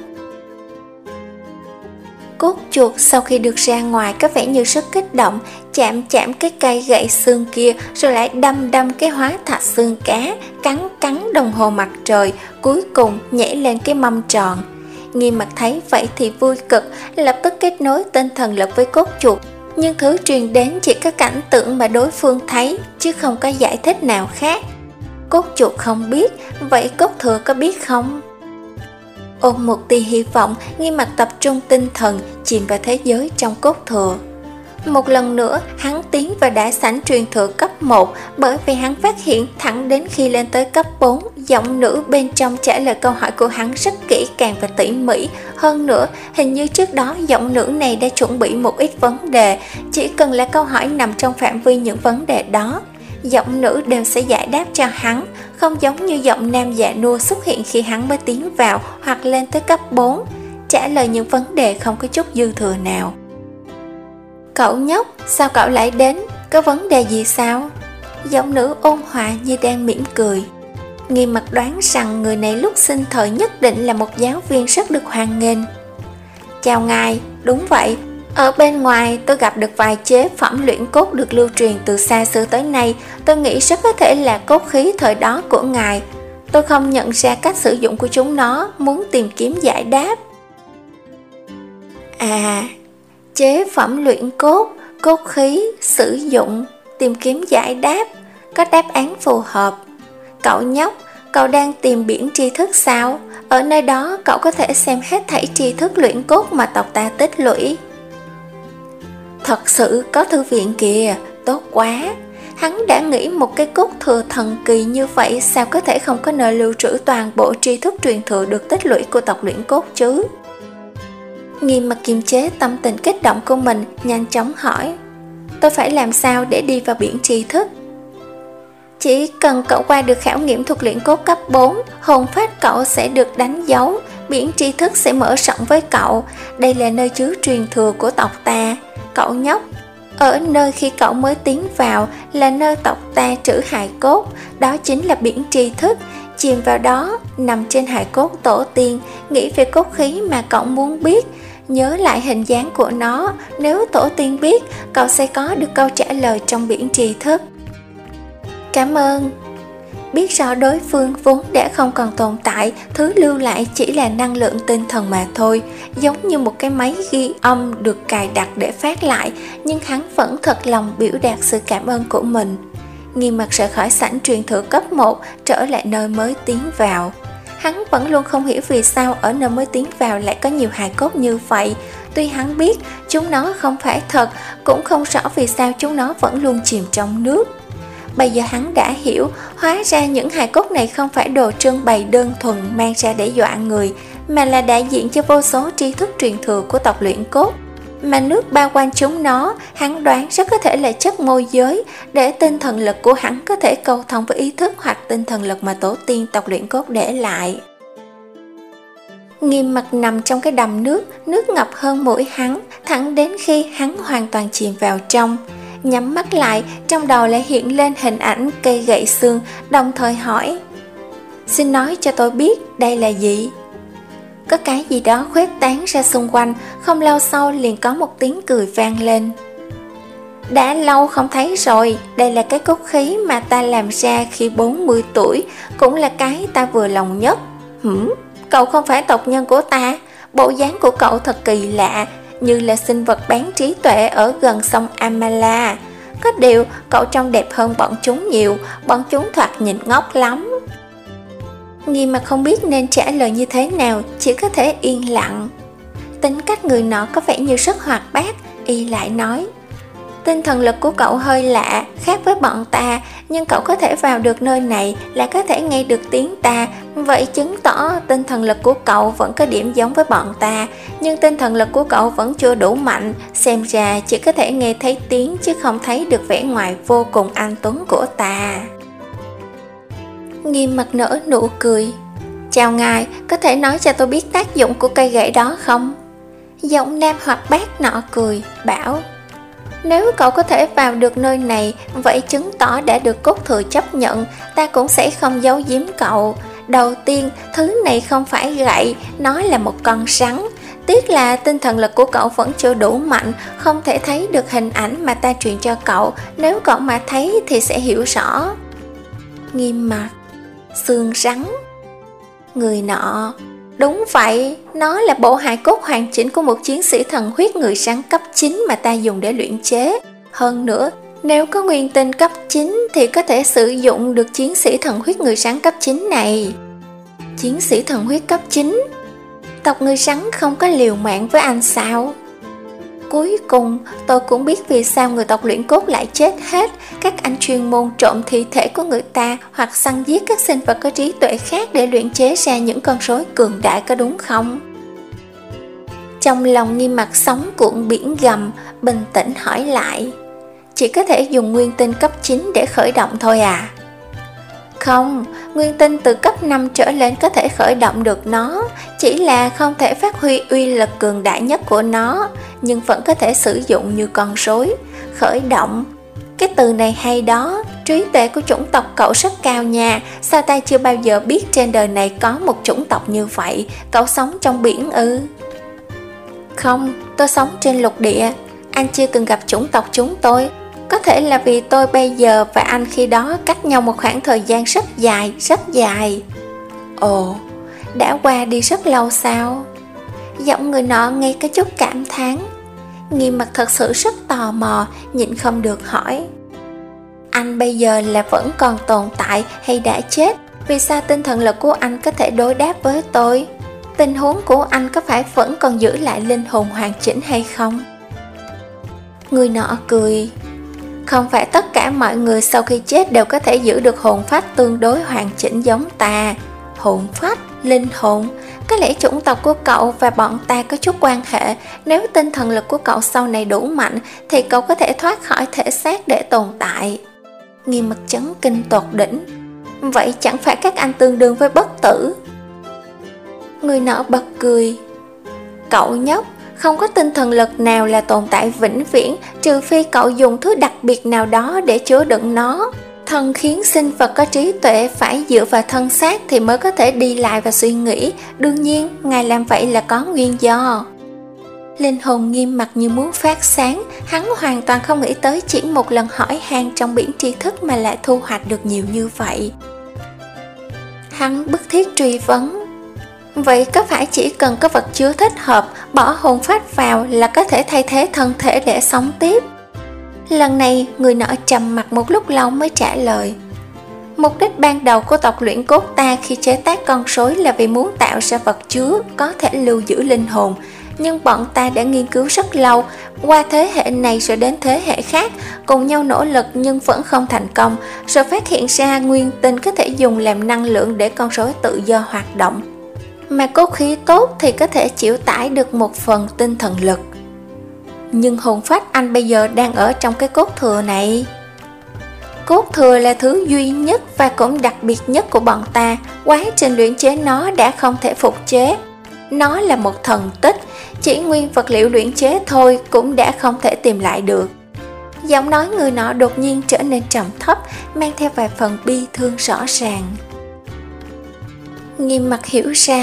Cốt chuột sau khi được ra ngoài có vẻ như rất kích động, chạm chạm cái cây gậy xương kia, rồi lại đâm đâm cái hóa thạch xương cá, cắn cắn đồng hồ mặt trời, cuối cùng nhảy lên cái mâm tròn. Nghiêm Mặt thấy vậy thì vui cực, lập tức kết nối tinh thần lực với cốt chuột, nhưng thứ truyền đến chỉ có cảnh tượng mà đối phương thấy, chứ không có giải thích nào khác. Cốt chuột không biết, vậy cốt thừa có biết không? Ôm một tia hy vọng, Nghiêm Mặt tập trung tinh thần, chìm vào thế giới trong cốt thừa. Một lần nữa, hắn tiến vào đại sảnh truyền thừa cấp một, bởi vì hắn phát hiện thẳng đến khi lên tới cấp bốn, giọng nữ bên trong trả lời câu hỏi của hắn rất kỹ càng và tỉ mỉ. Hơn nữa, hình như trước đó giọng nữ này đã chuẩn bị một ít vấn đề, chỉ cần là câu hỏi nằm trong phạm vi những vấn đề đó, giọng nữ đều sẽ giải đáp cho hắn, không giống như giọng nam già nua xuất hiện khi hắn mới tiến vào hoặc lên tới cấp bốn, trả lời những vấn đề không có chút dư thừa nào. Cậu nhóc, sao cậu lại đến? Có vấn đề gì sao? Giọng nữ ôn hòa như đang mỉm cười. Nghiêm Mặt đoán rằng người này lúc sinh thời nhất định là một giáo viên rất được hoan nghênh. Chào ngài, đúng vậy. Ở bên ngoài tôi gặp được vài chế phẩm luyện cốt được lưu truyền từ xa xưa tới nay. Tôi nghĩ rất có thể là cốt khí thời đó của ngài. Tôi không nhận ra cách sử dụng của chúng nó, muốn tìm kiếm giải đáp. À, chế phẩm luyện cốt, cốt khí, sử dụng, tìm kiếm giải đáp, có đáp án phù hợp. Cậu nhóc, cậu đang tìm biển tri thức sao? Ở nơi đó cậu có thể xem hết thảy tri thức luyện cốt mà tộc ta tích lũy. Thật sự có thư viện kìa, tốt quá. Hắn đã nghĩ một cái cốt thừa thần kỳ như vậy sao có thể không có nơi lưu trữ toàn bộ tri thức truyền thừa được tích lũy của tộc luyện cốt chứ? Nghiêm Mặt kiềm chế tâm tình kích động của mình, nhanh chóng hỏi. Tôi phải làm sao để đi vào biển tri thức? Chỉ cần cậu qua được khảo nghiệm thuật luyện cốt cấp bốn, hồn phách cậu sẽ được đánh dấu, biển tri thức sẽ mở rộng với cậu. Đây là nơi chứa truyền thừa của tộc ta. Cậu nhóc, ở nơi khi cậu mới tiến vào là nơi tộc ta trữ hài cốt, đó chính là biển tri thức. Chìm vào đó, nằm trên hài cốt tổ tiên, nghĩ về cốt khí mà cậu muốn biết, nhớ lại hình dáng của nó. Nếu tổ tiên biết, cậu sẽ có được câu trả lời trong biển tri thức. Cảm ơn. Biết rõ đối phương vốn đã không còn tồn tại, thứ lưu lại chỉ là năng lượng tinh thần mà thôi, giống như một cái máy ghi âm được cài đặt để phát lại, nhưng hắn vẫn thật lòng biểu đạt sự cảm ơn của mình. Nghiêm Mặt rời khỏi sảnh truyền thừa cấp một, trở lại nơi mới tiến vào. Hắn vẫn luôn không hiểu vì sao ở nơi mới tiến vào lại có nhiều hài cốt như vậy. Tuy hắn biết chúng nó không phải thật, cũng không rõ vì sao chúng nó vẫn luôn chìm trong nước. Bây giờ hắn đã hiểu, hóa ra những hài cốt này không phải đồ trưng bày đơn thuần mang ra để dọa người, mà là đại diện cho vô số tri thức truyền thừa của tộc luyện cốt. Mà nước bao quanh chúng nó, hắn đoán rất có thể là chất môi giới, để tinh thần lực của hắn có thể câu thông với ý thức hoặc tinh thần lực mà tổ tiên tộc luyện cốt để lại. Nghiêm Mặt nằm trong cái đầm nước, nước ngập hơn mũi hắn, thẳng đến khi hắn hoàn toàn chìm vào trong. Nhắm mắt lại, trong đầu lại hiện lên hình ảnh cây gậy xương, đồng thời hỏi. Xin nói cho tôi biết đây là gì? Có cái gì đó khuếch tán ra xung quanh, không lâu sau liền có một tiếng cười vang lên. đã lâu không thấy rồi, đây là cái cốt khí mà ta làm ra khi bốn mươi tuổi, cũng là cái ta vừa lòng nhất. Hửm, cậu không phải tộc nhân của ta, bộ dáng của cậu thật kỳ lạ, như là sinh vật bán trí tuệ ở gần sông Amala. Có điều, cậu trông đẹp hơn bọn chúng nhiều, bọn chúng thoạt nhìn ngốc lắm. Nghi mà không biết nên trả lời như thế nào, chỉ có thể yên lặng. Tính cách người nọ có vẻ như rất hoạt bát, y lại nói: tinh thần lực của cậu hơi lạ, khác với bọn ta, nhưng cậu có thể vào được nơi này là có thể nghe được tiếng ta, vậy chứng tỏ tinh thần lực của cậu vẫn có điểm giống với bọn ta, nhưng tinh thần lực của cậu vẫn chưa đủ mạnh, xem ra chỉ có thể nghe thấy tiếng chứ không thấy được vẻ ngoài vô cùng anh tuấn của ta. Nghiêm mặt nở nụ cười: chào ngài, có thể nói cho tôi biết tác dụng của cây gậy đó không? Giọng nam hoạt bát nọ cười, bảo: nếu cậu có thể vào được nơi này, vậy chứng tỏ đã được cốt thừa chấp nhận, ta cũng sẽ không giấu giếm cậu. Đầu tiên, thứ này không phải gậy, nó là một con rắn. Tiếc là tinh thần lực của cậu vẫn chưa đủ mạnh, không thể thấy được hình ảnh mà ta truyền cho cậu, nếu cậu mà thấy thì sẽ hiểu rõ. Nghiêm mặt: xương rắn. Người nọ: đúng vậy, nó là bộ hài cốt hoàn chỉnh của một chiến sĩ thần huyết người rắn cấp chín mà ta dùng để luyện chế. Hơn nữa, nếu có nguyên tinh cấp chín thì có thể sử dụng được chiến sĩ thần huyết người rắn cấp chín này. Chiến sĩ thần huyết cấp chín? Tộc người rắn không có liều mạng với anh sao? Cuối cùng, tôi cũng biết vì sao người tộc luyện cốt lại chết hết. Các anh chuyên môn trộm thi thể của người ta hoặc săn giết các sinh vật có trí tuệ khác để luyện chế ra những con rối cường đại, có đúng không? Trong lòng Nghiêm mặt sóng cuộn biển gầm, bình tĩnh hỏi lại: chỉ có thể dùng nguyên tinh cấp chín để khởi động thôi à? Không, nguyên tinh từ cấp năm trở lên có thể khởi động được nó, chỉ là không thể phát huy uy lực cường đại nhất của nó, nhưng vẫn có thể sử dụng như con rối. Khởi động, cái từ này hay đó, trí tuệ của chủng tộc cậu rất cao nha, sao ta chưa bao giờ biết trên đời này có một chủng tộc như vậy, cậu sống trong biển ư? Không, tôi sống trên lục địa, anh chưa từng gặp chủng tộc chúng tôi. Có thể là vì tôi bây giờ và anh khi đó cách nhau một khoảng thời gian rất dài, rất dài. Ồ, đã qua đi rất lâu sao? Giọng người nọ nghe có chút cảm thán. Nghiêm mặt thật sự rất tò mò, nhịn không được hỏi: anh bây giờ là vẫn còn tồn tại hay đã chết? Vì sao tinh thần lực của anh có thể đối đáp với tôi? Tình huống của anh có phải vẫn còn giữ lại linh hồn hoàn chỉnh hay không? Người nọ cười: không phải tất cả mọi người sau khi chết đều có thể giữ được hồn phách tương đối hoàn chỉnh giống ta. Hồn phách, linh hồn, có lẽ chủng tộc của cậu và bọn ta có chút quan hệ. Nếu tinh thần lực của cậu sau này đủ mạnh thì cậu có thể thoát khỏi thể xác để tồn tại. Nghiêm mặt chấn kinh tột đỉnh: vậy chẳng phải các anh tương đương với bất tử? Người nọ bật cười: cậu nhóc, không có tinh thần lực nào là tồn tại vĩnh viễn, trừ phi cậu dùng thứ đặc biệt nào đó để chứa đựng nó. Thần khiến sinh vật có trí tuệ phải dựa vào thân xác thì mới có thể đi lại và suy nghĩ. Đương nhiên, ngài làm vậy là có nguyên do. Linh hồn Nghiêm mặt như muốn phát sáng, hắn hoàn toàn không nghĩ tới chỉ một lần hỏi han trong biển tri thức mà lại thu hoạch được nhiều như vậy. Hắn bức thiết truy vấn: vậy có phải chỉ cần có vật chứa thích hợp, bỏ hồn phách vào là có thể thay thế thân thể để sống tiếp? Lần này người nọ trầm mặt một lúc lâu mới trả lời: mục đích ban đầu của tộc luyện cốt ta khi chế tác con rối là vì muốn tạo ra vật chứa có thể lưu giữ linh hồn. Nhưng bọn ta đã nghiên cứu rất lâu, qua thế hệ này rồi đến thế hệ khác, cùng nhau nỗ lực nhưng vẫn không thành công, rồi phát hiện ra nguyên tinh có thể dùng làm năng lượng để con rối tự do hoạt động. Mà cốt khí tốt thì có thể chịu tải được một phần tinh thần lực. Nhưng hồn phách anh bây giờ đang ở trong cái cốt thừa này. Cốt thừa là thứ duy nhất và cũng đặc biệt nhất của bọn ta. Quá trình luyện chế nó đã không thể phục chế. Nó là một thần tích, chỉ nguyên vật liệu luyện chế thôi cũng đã không thể tìm lại được. Giọng nói người nọ đột nhiên trở nên trầm thấp, mang theo vài phần bi thương rõ ràng. Nghiêm mặt hiểu ra,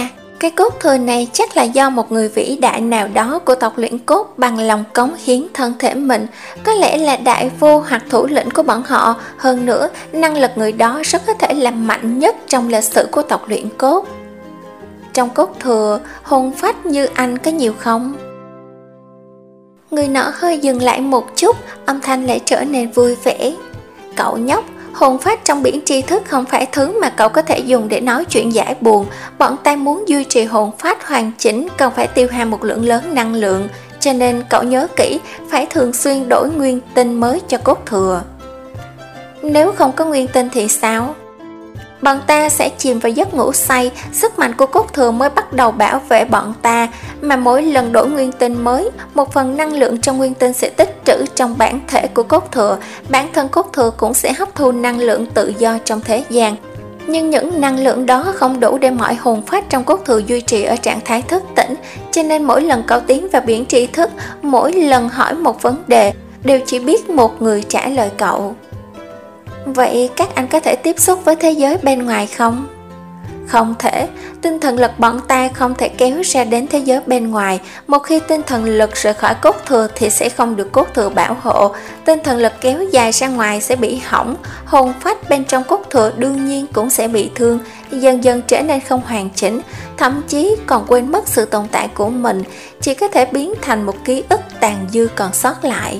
Cái cốt thừa này chắc là do một người vĩ đại nào đó của tộc luyện cốt bằng lòng cống hiến thân thể mình, có lẽ là đại vô hoặc thủ lĩnh của bọn họ. Hơn nữa, năng lực người đó rất có thể là mạnh nhất trong lịch sử của tộc luyện cốt. Trong cốt thừa, hồn phách như anh có nhiều không? Người nọ hơi dừng lại một chút, âm thanh lại trở nên vui vẻ. Cậu nhóc, hồn phách trong biển tri thức không phải thứ mà cậu có thể dùng để nói chuyện giải buồn. Bọn ta muốn duy trì hồn phách hoàn chỉnh cần phải tiêu hao một lượng lớn năng lượng, cho nên cậu nhớ kỹ, phải thường xuyên đổi nguyên tinh mới cho cốt thừa. Nếu không có nguyên tinh thì sao? Bọn ta sẽ chìm vào giấc ngủ say, sức mạnh của cốt thừa mới bắt đầu bảo vệ bọn ta, mà mỗi lần đổi nguyên tinh mới, một phần năng lượng trong nguyên tinh sẽ tích trữ trong bản thể của cốt thừa, bản thân cốt thừa cũng sẽ hấp thu năng lượng tự do trong thế gian. Nhưng những năng lượng đó không đủ để mọi hồn phách trong cốt thừa duy trì ở trạng thái thức tỉnh, cho nên mỗi lần cậu tiến vào biển tri thức, mỗi lần hỏi một vấn đề, đều chỉ biết một người trả lời cậu. Vậy các anh có thể tiếp xúc với thế giới bên ngoài không? Không thể, tinh thần lực bọn ta không thể kéo ra đến thế giới bên ngoài. Một khi tinh thần lực rời khỏi cốt thừa thì sẽ không được cốt thừa bảo hộ. Tinh thần lực kéo dài ra ngoài sẽ bị hỏng, hồn phách bên trong cốt thừa đương nhiên cũng sẽ bị thương, dần dần trở nên không hoàn chỉnh, thậm chí còn quên mất sự tồn tại của mình, chỉ có thể biến thành một ký ức tàn dư còn sót lại.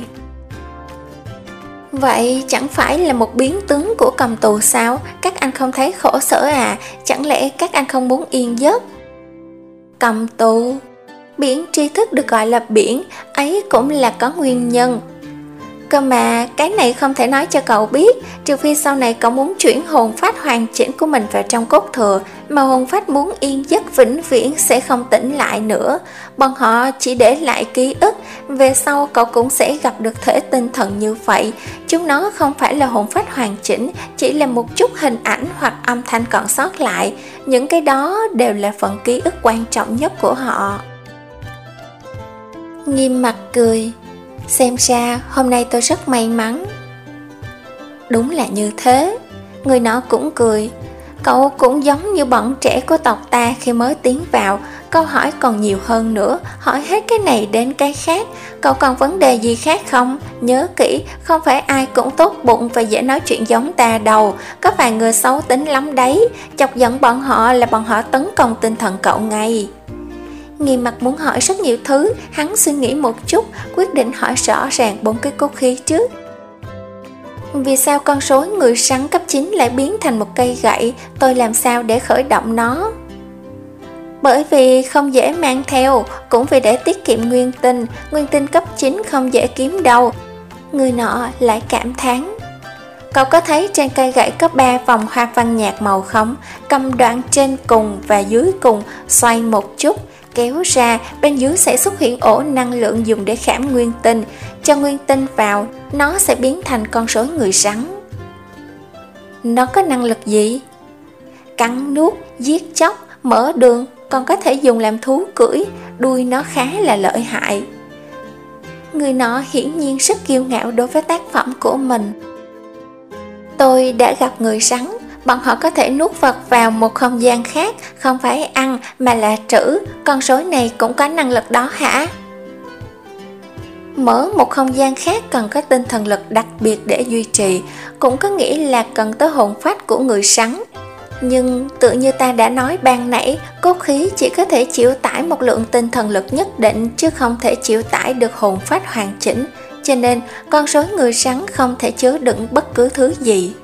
Vậy chẳng phải là một biến tướng của cầm tù sao? Các anh không thấy khổ sở à? Chẳng lẽ các anh không muốn yên giấc? Cầm tù? Biển tri thức được gọi là biển, ấy cũng là có nguyên nhân. Cơ mà cái này không thể nói cho cậu biết, trừ phi sau này cậu muốn chuyển hồn phách hoàn chỉnh của mình vào trong cốt thừa, mà hồn phách muốn yên giấc vĩnh viễn sẽ không tỉnh lại nữa. Bọn họ chỉ để lại ký ức, về sau cậu cũng sẽ gặp được thể tinh thần như vậy. Chúng nó không phải là hồn phách hoàn chỉnh, chỉ là một chút hình ảnh hoặc âm thanh còn sót lại. Những cái đó đều là phần ký ức quan trọng nhất của họ. Nghiêm mặt cười. Xem ra hôm nay tôi rất may mắn. Đúng là như thế. Người nọ cũng cười. Cậu cũng giống như bọn trẻ của tộc ta khi mới tiến vào. Câu hỏi còn nhiều hơn nữa, hỏi hết cái này đến cái khác. Cậu còn vấn đề gì khác không? Nhớ kỹ, không phải ai cũng tốt bụng và dễ nói chuyện giống ta đâu. Có vài người xấu tính lắm đấy. Chọc giận bọn họ là bọn họ tấn công tinh thần cậu ngay. Nghiêm mặt muốn hỏi rất nhiều thứ, hắn suy nghĩ một chút, quyết định hỏi rõ ràng bốn cái cốt khí trước. Vì sao con rối người sắn cấp chín lại biến thành một cây gậy? Tôi làm sao để khởi động nó? Bởi vì không dễ mang theo, cũng vì để tiết kiệm nguyên tinh. Nguyên tinh cấp chín không dễ kiếm đâu. Người nọ lại cảm thán. Cậu có thấy trên cây gậy có ba vòng hoa văn nhạt màu không? Cầm đoạn trên cùng và dưới cùng, xoay một chút, kéo ra, bên dưới sẽ xuất hiện ổ năng lượng dùng để khảm nguyên tinh. Cho nguyên tinh vào, nó sẽ biến thành con rối người rắn. Nó có năng lực gì? Cắn nuốt, giết chóc, mở đường, còn có thể dùng làm thú cưỡi, đuôi nó khá là lợi hại. Người nọ hiển nhiên rất kiêu ngạo đối với tác phẩm của mình. Tôi đã gặp người rắn, bọn họ có thể nuốt vật vào một không gian khác, không phải ăn mà là trữ. Con rối này cũng có năng lực đó hả? Mở một không gian khác cần có tinh thần lực đặc biệt để duy trì, cũng có nghĩa là cần tới hồn phách của người sắn. Nhưng tự như ta đã nói ban nãy, cốt khí chỉ có thể chịu tải một lượng tinh thần lực nhất định, chứ không thể chịu tải được hồn phách hoàn chỉnh. Cho nên con rối người sắn không thể chứa đựng bất cứ thứ gì.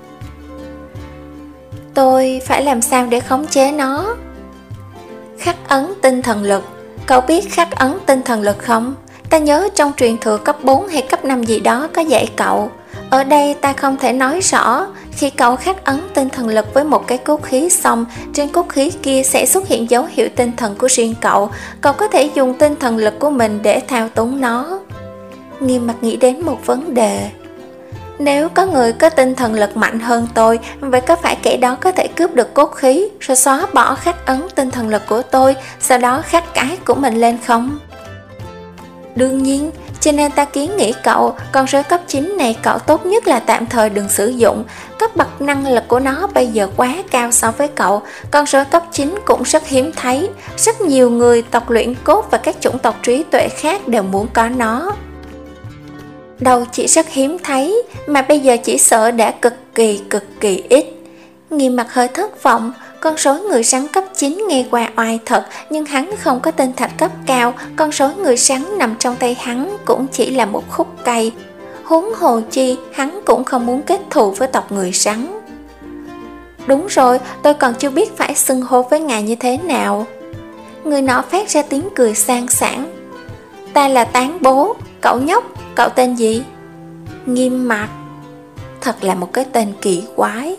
Tôi phải làm sao để khống chế nó? Khắc ấn tinh thần lực. Cậu biết khắc ấn tinh thần lực không? Ta nhớ trong truyền thừa cấp bốn hay cấp năm gì đó có dạy cậu. Ở đây ta không thể nói rõ. Khi cậu khắc ấn tinh thần lực với một cái cốt khí xong, trên cốt khí kia sẽ xuất hiện dấu hiệu tinh thần của riêng cậu. Cậu có thể dùng tinh thần lực của mình để thao túng nó. Nghiêm mặt nghĩ đến một vấn đề. Nếu có người có tinh thần lực mạnh hơn tôi, vậy có phải kẻ đó có thể cướp được cốt khí, rồi xóa bỏ khắc ấn tinh thần lực của tôi, sau đó khắc cái của mình lên không? Đương nhiên, cho nên ta kiến nghị cậu, con rối cấp chín này cậu tốt nhất là tạm thời đừng sử dụng. Cấp bậc năng lực của nó bây giờ quá cao so với cậu. Con rối cấp chín cũng rất hiếm thấy. Rất nhiều người tộc luyện cốt và các chủng tộc trí tuệ khác đều muốn có nó. Đâu chỉ rất hiếm thấy, mà bây giờ chỉ sợ đã cực kỳ cực kỳ ít. Nghiêm Mặt hơi thất vọng. Con rối người sắn cấp chín nghe qua oai thật, nhưng hắn không có tinh thạch cấp cao. Con rối người sắn nằm trong tay hắn cũng chỉ là một khúc cây. Huống hồ chi, hắn cũng không muốn kết thù với tộc người sắn. Đúng rồi, tôi còn chưa biết phải xưng hô với ngài như thế nào. Người nọ phát ra tiếng cười sang sảng. Ta là Tán Bố. Cậu nhóc, cậu tên gì? Nghiêm Mặt. Thật là một cái tên kỳ quái.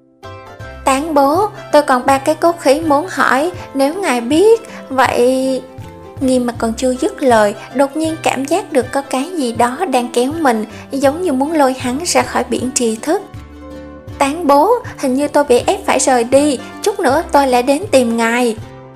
Tán Bố, tôi còn ba cái cốt khí muốn hỏi, nếu ngài biết, vậy... Nghiêm Mặt còn chưa dứt lời, đột nhiên cảm giác được có cái gì đó đang kéo mình, giống như muốn lôi hắn ra khỏi biển tri thức. Tán Bố, hình như tôi bị ép phải rời đi, chút nữa tôi lại đến tìm ngài.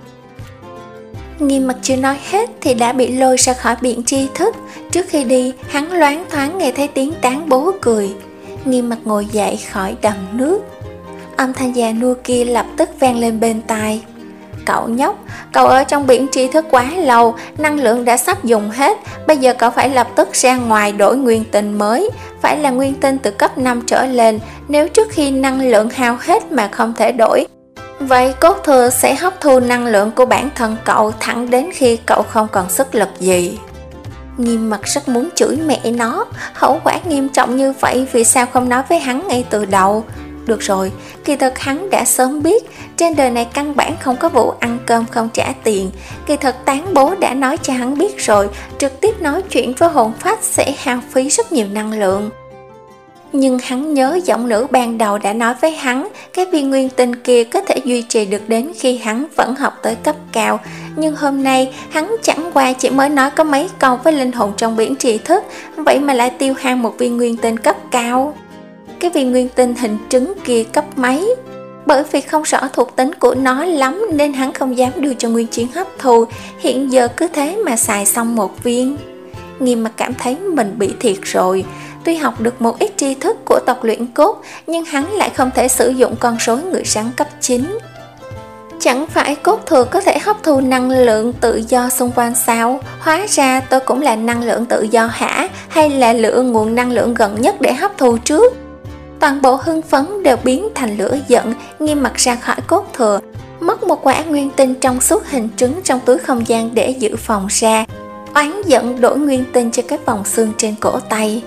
Nghiêm Mặt chưa nói hết thì đã bị lôi ra khỏi biển tri thức. Trước khi đi, hắn loáng thoáng nghe thấy tiếng Tán Bố cười. Nghiêm Mặt ngồi dậy khỏi đầm nước. Âm thanh già nua kia lập tức vang lên bên tai. Cậu nhóc, cậu ở trong biển tri thức quá lâu, năng lượng đã sắp dùng hết. Bây giờ cậu phải lập tức ra ngoài đổi nguyên tinh mới. Phải là nguyên tinh từ cấp năm trở lên. Nếu trước khi năng lượng hao hết mà không thể đổi, vậy cốt thừa sẽ hấp thu năng lượng của bản thân cậu thẳng đến khi cậu không còn sức lực gì. Nghiêm Mặt rất muốn chửi mẹ nó. Hậu quả nghiêm trọng như vậy vì sao không nói với hắn ngay từ đầu. Được rồi, kỳ thực hắn đã sớm biết trên đời này căn bản không có vụ ăn cơm không trả tiền. Kỳ thực Tán Bố đã nói cho hắn biết rồi, trực tiếp nói chuyện với hồn phách sẽ hao phí rất nhiều năng lượng. Nhưng hắn nhớ giọng nữ ban đầu đã nói với hắn cái viên nguyên tinh kia có thể duy trì được đến khi hắn vẫn học tới cấp cao. Nhưng hôm nay hắn chẳng qua chỉ mới nói có mấy câu với linh hồn trong biển tri thức, vậy mà lại tiêu hao một viên nguyên tinh cấp cao. Cái viên nguyên tinh hình trứng kia cấp mấy? Bởi vì không rõ thuộc tính của nó lắm nên hắn không dám đưa cho Nguyên Chiến hấp thu. Hiện giờ cứ thế mà xài xong một viên. Nghiêm Mặt cảm thấy mình bị thiệt rồi. Tuy học được một ít tri thức của tộc luyện cốt, nhưng hắn lại không thể sử dụng con rối người sắn cấp chín. Chẳng phải cốt thừa có thể hấp thu năng lượng tự do xung quanh sao? Hóa ra tôi cũng là năng lượng tự do hả? Hay là lựa nguồn năng lượng gần nhất để hấp thu trước? Toàn bộ hưng phấn đều biến thành lửa giận. Nghiêm Mặt ra khỏi cốt thừa, mất một quả nguyên tinh trong suốt hình trứng trong túi không gian để dự phòng ra. Oán giận đổi nguyên tinh cho cái vòng xương trên cổ tay.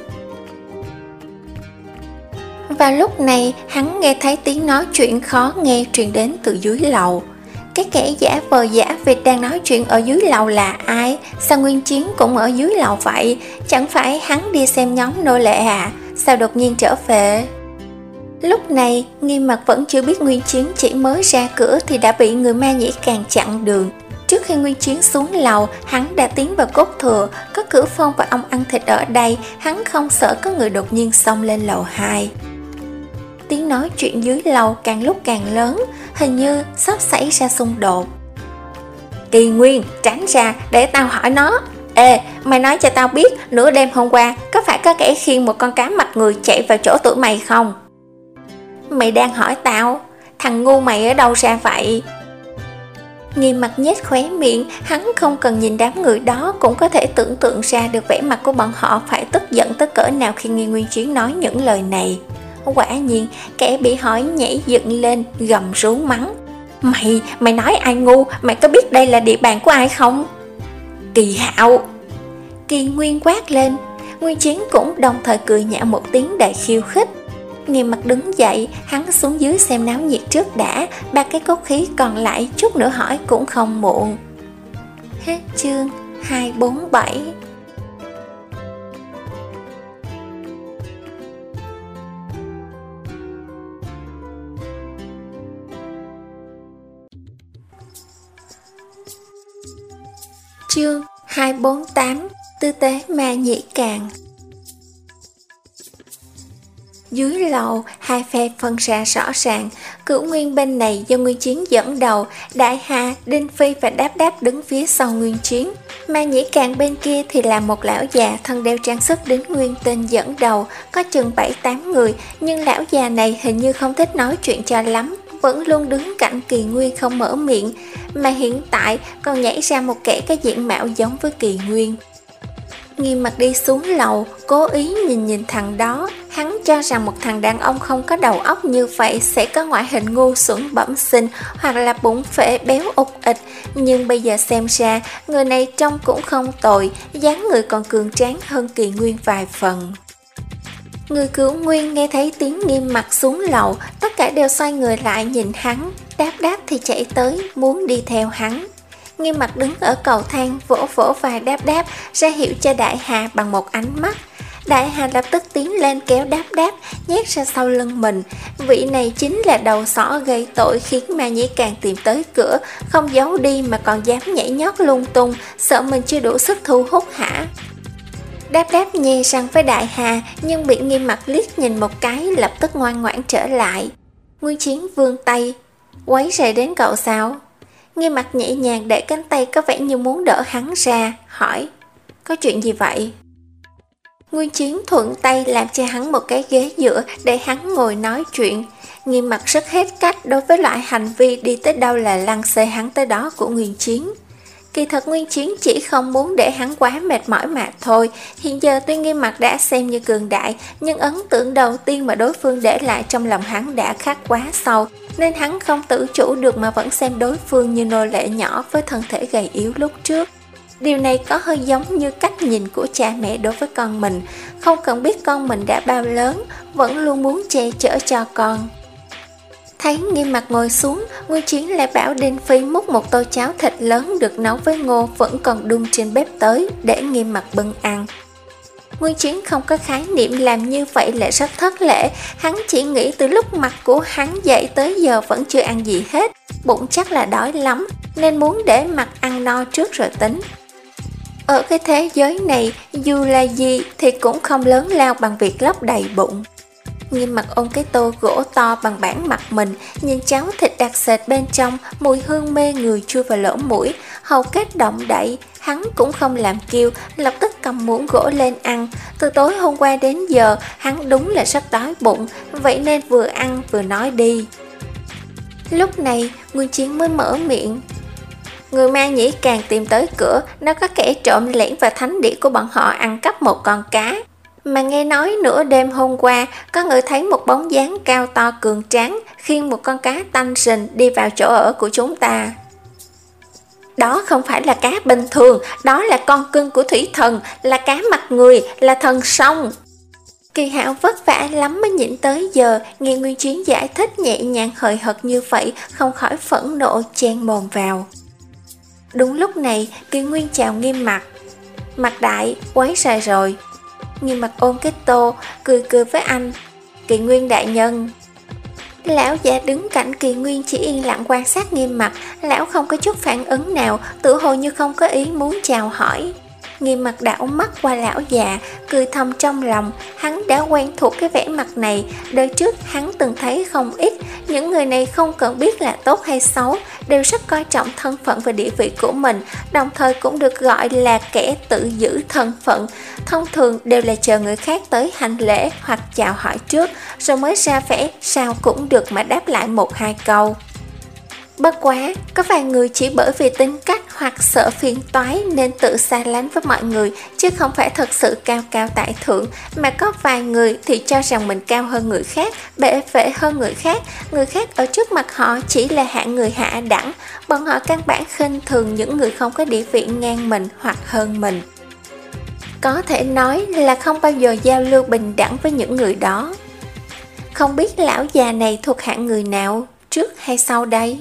Và lúc này hắn nghe thấy tiếng nói chuyện khó nghe truyền đến từ dưới lầu. Cái kẻ giả vờ giả vịt đang nói chuyện ở dưới lầu là ai? Sao Nguyên Chiến cũng ở dưới lầu vậy? Chẳng phải hắn đi xem nhóm nô lệ à? Sao đột nhiên trở về? Lúc này Nghiêm Mặt vẫn chưa biết Nguyên Chiến chỉ mới ra cửa thì đã bị người ma nhĩ càng chặn đường. Trước khi Nguyên Chiến xuống lầu, hắn đã tiến vào cốt thừa. Có Cửu Phong và ông ăn thịt ở đây, hắn không sợ có người đột nhiên xông lên lầu hai. Tiếng nói chuyện dưới lầu càng lúc càng lớn, hình như sắp xảy ra xung đột. Kỳ Nguyên, tránh ra để tao hỏi nó. Ê, mày nói cho tao biết nửa đêm hôm qua có phải có kẻ khiêng một con cá mặt người chạy vào chỗ tụi mày không? Mày đang hỏi tao? Thằng ngu mày ở đâu ra vậy? Nghiêm Mặt nhếch khóe miệng, hắn không cần nhìn đám người đó cũng có thể tưởng tượng ra được vẻ mặt của bọn họ phải tức giận tới cỡ nào khi nghe Nguyên Chiến nói những lời này. Quả nhiên, kẻ bị hỏi nhảy dựng lên, gầm rú mắng. Mày, mày nói ai ngu, mày có biết đây là địa bàn của ai không? Kỳ Hạo! Kỳ Nguyên quát lên. Nguyên Chiến cũng đồng thời cười nhạo một tiếng đầy khiêu khích. Nghiêm Mặt đứng dậy, hắn xuống dưới xem náo nhiệt trước đã, ba cái cốt khí còn lại chút nữa hỏi cũng không muộn. Hết chương hai bốn bảy. Chương hai bốn tám. Tư tế ma nhĩ càng. Dưới lầu, hai phe phân ra rõ ràng. Cửu Nguyên bên này do Nguyên Chiến dẫn đầu, Đại Hà, Đinh Phi và Đáp Đáp đứng phía sau Nguyên Chiến. Mà Nhĩ Càng bên kia thì là một lão già thân đeo trang sức đến nguyên tinh dẫn đầu, có chừng bảy tám người, nhưng lão già này hình như không thích nói chuyện cho lắm, vẫn luôn đứng cạnh Kỳ Nguyên không mở miệng, mà hiện tại còn nhảy ra một kẻ có diện mạo giống với Kỳ Nguyên. Nghiêm Mặt đi xuống lầu, cố ý nhìn nhìn thằng đó. Hắn cho rằng một thằng đàn ông không có đầu óc như vậy sẽ có ngoại hình ngu xuẩn bẩm sinh hoặc là bụng phệ béo ục ịch. Nhưng bây giờ xem ra, người này trông cũng không tồi, dáng người còn cường tráng hơn Kỳ Nguyên vài phần. Người Cửu Nguyên nghe thấy tiếng Nghiêm Mặt xuống lầu, tất cả đều xoay người lại nhìn hắn. Đáp Đáp thì chạy tới, muốn đi theo hắn. Nghiêm Mặt đứng ở cầu thang vỗ vỗ vai Đáp Đáp, ra hiệu cho Đại Hà bằng một ánh mắt. Đại Hà lập tức tiến lên kéo Đáp Đáp, nhét ra sau lưng mình. Vị này chính là đầu sỏ gây tội khiến Ma Nhĩ Càng tìm tới cửa, không giấu đi mà còn dám nhảy nhót lung tung, sợ mình chưa đủ sức thu hút hả? Đáp Đáp nhe răng với Đại Hà, nhưng bị Nghiêm Mặt liếc nhìn một cái, lập tức ngoan ngoãn trở lại. Nguyên Chiến vươn tay, quấy rầy đến cậu sao? Nghiêm Mặt nhẹ nhàng để cánh tay có vẻ như muốn đỡ hắn ra, hỏi, có chuyện gì vậy? Nguyên Chiến thuận tay làm cho hắn một cái ghế dựa để hắn ngồi nói chuyện. Nghiêm Mặt rất hết cách đối với loại hành vi đi tới đâu là lăng xê hắn tới đó của Nguyên Chiến. Kỳ thật Nguyên Chiến chỉ không muốn để hắn quá mệt mỏi mà thôi. Hiện giờ tuy Nghiêm Mặt đã xem như cường đại, nhưng ấn tượng đầu tiên mà đối phương để lại trong lòng hắn đã khắc quá sâu, nên hắn không tự chủ được mà vẫn xem đối phương như nô lệ nhỏ với thân thể gầy yếu lúc trước. Điều này có hơi giống như cách nhìn của cha mẹ đối với con mình, không cần biết con mình đã bao lớn, vẫn luôn muốn che chở cho con. Thấy Nghiêm Mặt ngồi xuống, Nguyên Chiến lại bảo Đinh Phi múc một tô cháo thịt lớn được nấu với ngô vẫn còn đun trên bếp tới, để Nghiêm Mặt bưng ăn. Nguyên Chiến không có khái niệm làm như vậy là rất thất lễ, hắn chỉ nghĩ từ lúc mặt của hắn dậy tới giờ vẫn chưa ăn gì hết, bụng chắc là đói lắm, nên muốn để mặt ăn no trước rồi tính. Ở cái thế giới này, dù là gì thì cũng không lớn lao bằng việc lấp đầy bụng. Nghiêm Mặt ôm cái tô gỗ to bằng bản mặt mình, nhìn cháo thịt đặc sệt bên trong, mùi hương mê người chui vào lỗ mũi, hầu kết động đậy, hắn cũng không làm kiêu, lập tức cầm muỗng gỗ lên ăn. Từ tối hôm qua đến giờ, hắn đúng là rất đói bụng, vậy nên vừa ăn vừa nói đi. Lúc này, Nguyên Chiến mới mở miệng. Người Ma Nhĩ Càng tìm tới cửa, nó có kẻ trộm lẻn vào thánh địa của bọn họ ăn cắp một con cá. Mà nghe nói nửa đêm hôm qua, có người thấy một bóng dáng cao to cường tráng khiêng một con cá tanh rình đi vào chỗ ở của chúng ta. Đó không phải là cá bình thường, đó là con cưng của thủy thần, là cá mặt người, là thần sông. Kỳ Hạo vất vả lắm mới nhịn tới giờ, nghe Nguyên Chiến giải thích nhẹ nhàng hời hợt như vậy, không khỏi phẫn nộ chen mồm vào. Đúng lúc này, Kỳ Nguyên chào Nghiêm Mặt. Mặt đại, quấy rầy rồi. Nghiêm Mặt ôm cái tô, cười cười với anh. Kỳ Nguyên đại nhân. Lão già đứng cạnh Kỳ Nguyên chỉ yên lặng quan sát Nghiêm Mặt, lão không có chút phản ứng nào, tự hồ như không có ý muốn chào hỏi. Nghiêm Mặt đảo mắt qua lão già, cười thầm trong lòng, hắn đã quen thuộc cái vẻ mặt này, đời trước hắn từng thấy không ít, những người này không cần biết là tốt hay xấu, đều rất coi trọng thân phận và địa vị của mình, đồng thời cũng được gọi là kẻ tự giữ thân phận. Thông thường đều là chờ người khác tới hành lễ hoặc chào hỏi trước, rồi mới ra vẻ sao cũng được mà đáp lại một hai câu. Bất quá, có vài người chỉ bởi vì tính cách hoặc sợ phiền toái nên tự xa lánh với mọi người, chứ không phải thật sự cao cao tại thượng, mà có vài người thì cho rằng mình cao hơn người khác, bệ vệ hơn người khác, người khác ở trước mặt họ chỉ là hạng người hạ đẳng, bọn họ căn bản khinh thường những người không có địa vị ngang mình hoặc hơn mình. Có thể nói là không bao giờ giao lưu bình đẳng với những người đó. Không biết lão già này thuộc hạng người nào, trước hay sau đây?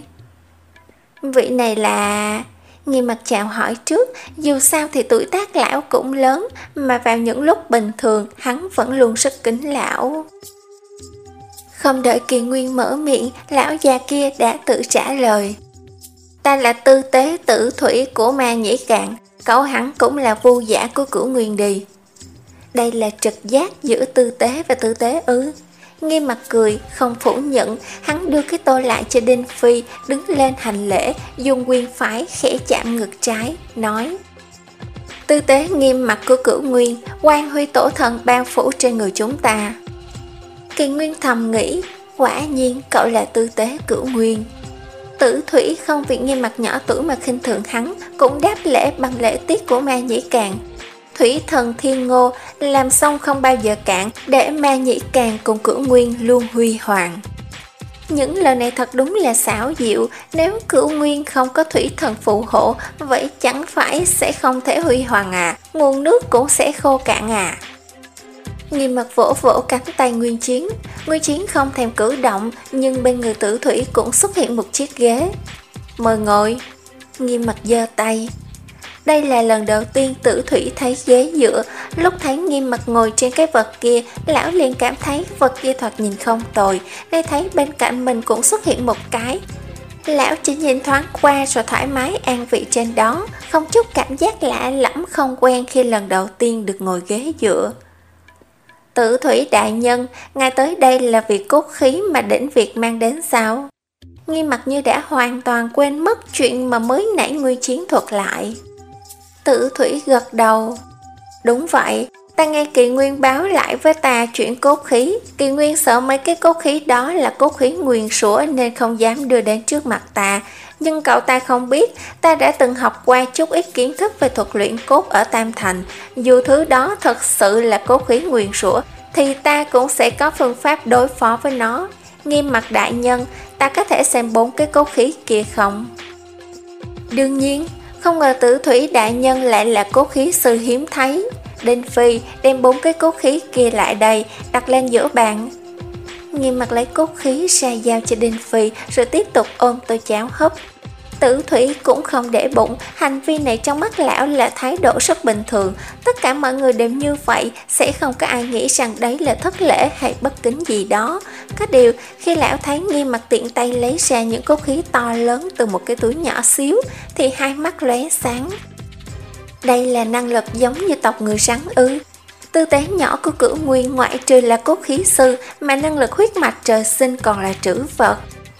Vị này là... Nghiêm Mặt chào hỏi trước, dù sao thì tuổi tác lão cũng lớn, mà vào những lúc bình thường hắn vẫn luôn rất kính lão. Không đợi Kỳ Nguyên mở miệng, lão già kia đã tự trả lời. Ta là tư tế tử thủy của Ma Nhĩ Càng, cậu hẳn cũng là vu giả của Cửu Nguyên đi. Đây là trực giác giữa tư tế và tư tế ư? Nghiêm mặt cười, không phủ nhận. Hắn đưa cái tô lại cho Đinh Phi, đứng lên hành lễ, dùng quyền phải khẽ chạm ngực trái, nói: Tư tế nghiêm mặt của Cửu Nguyên, quan huy tổ thần bao phủ trên người chúng ta. Kỳ Nguyên thầm nghĩ, quả nhiên cậu là tư tế Cửu Nguyên. Tử Thủy không vì Nghiêm mặt nhỏ tuổi mà khinh thường hắn, cũng đáp lễ bằng lễ tiết của Ma Nhĩ Càn. Thủy thần Thiên Ngô làm xong không bao giờ cạn, để Ma Nhĩ Càn cùng Cửu Nguyên luôn huy hoàng. Những lời này thật đúng là xảo diệu, nếu Cửu Nguyên không có thủy thần phù hộ, vậy chẳng phải sẽ không thể huy hoàng à, nguồn nước cũng sẽ khô cạn à. Nghiêm mặt vỗ vỗ cánh tay Nguyên Chiến. Nguyên Chiến không thèm cử động, nhưng bên người Tử Thủy cũng xuất hiện một chiếc ghế. Mời ngồi. Nghiêm mặt giơ tay. Đây là lần đầu tiên Tử Thủy thấy ghế dựa. Lúc thấy Nghiêm mặt ngồi trên cái vật kia, lão liền cảm thấy vật kia thoạt nhìn không tồi. Nay thấy bên cạnh mình cũng xuất hiện một cái, lão chỉ nhìn thoáng qua rồi thoải mái an vị trên đó, không chút cảm giác lạ lẫm không quen khi lần đầu tiên được ngồi ghế dựa. Tử Thủy đại nhân, ngài tới đây là vì cốt khí mà đỉnh Việt mang đến sao? Nghiêm mặt như đã hoàn toàn quên mất chuyện mà mới nãy Nguyên Chiến thuật lại. Tử Thủy gật đầu. Đúng vậy, ta nghe Kỳ Nguyên báo lại với ta chuyện cốt khí. Kỳ Nguyên sợ mấy cái cốt khí đó là cốt khí nguyền rủa nên không dám đưa đến trước mặt ta. Nhưng cậu ta không biết, ta đã từng học qua chút ít kiến thức về thuật luyện cốt ở Tam Thành. Dù thứ đó thật sự là cốt khí nguyền rủa, thì ta cũng sẽ có phương pháp đối phó với nó. Nghiêm mặt đại nhân, ta có thể xem bốn cái cốt khí kia không? Đương nhiên, không ngờ Tử Thủy đại nhân lại là cốt khí sư hiếm thấy. Đinh Phi đem bốn cái cốt khí kia lại đây, đặt lên giữa bàn. Nghiêm mặt lấy cốt khí ra giao cho Đinh Phi, rồi tiếp tục ôm tô cháo hấp. Tử Thủy cũng không để bụng, hành vi này trong mắt lão là thái độ rất bình thường. Tất cả mọi người đều như vậy, sẽ không có ai nghĩ rằng đấy là thất lễ hay bất kính gì đó. Có điều, khi lão thấy Nghiêm mặt tiện tay lấy ra những cốt khí to lớn từ một cái túi nhỏ xíu, thì hai mắt lóe sáng. Đây là năng lực giống như tộc người rắn ư? Tư tế nhỏ của Cửu Nguyên ngoại trừ là cốt khí sư, mà năng lực huyết mạch trời sinh còn là trữ vật.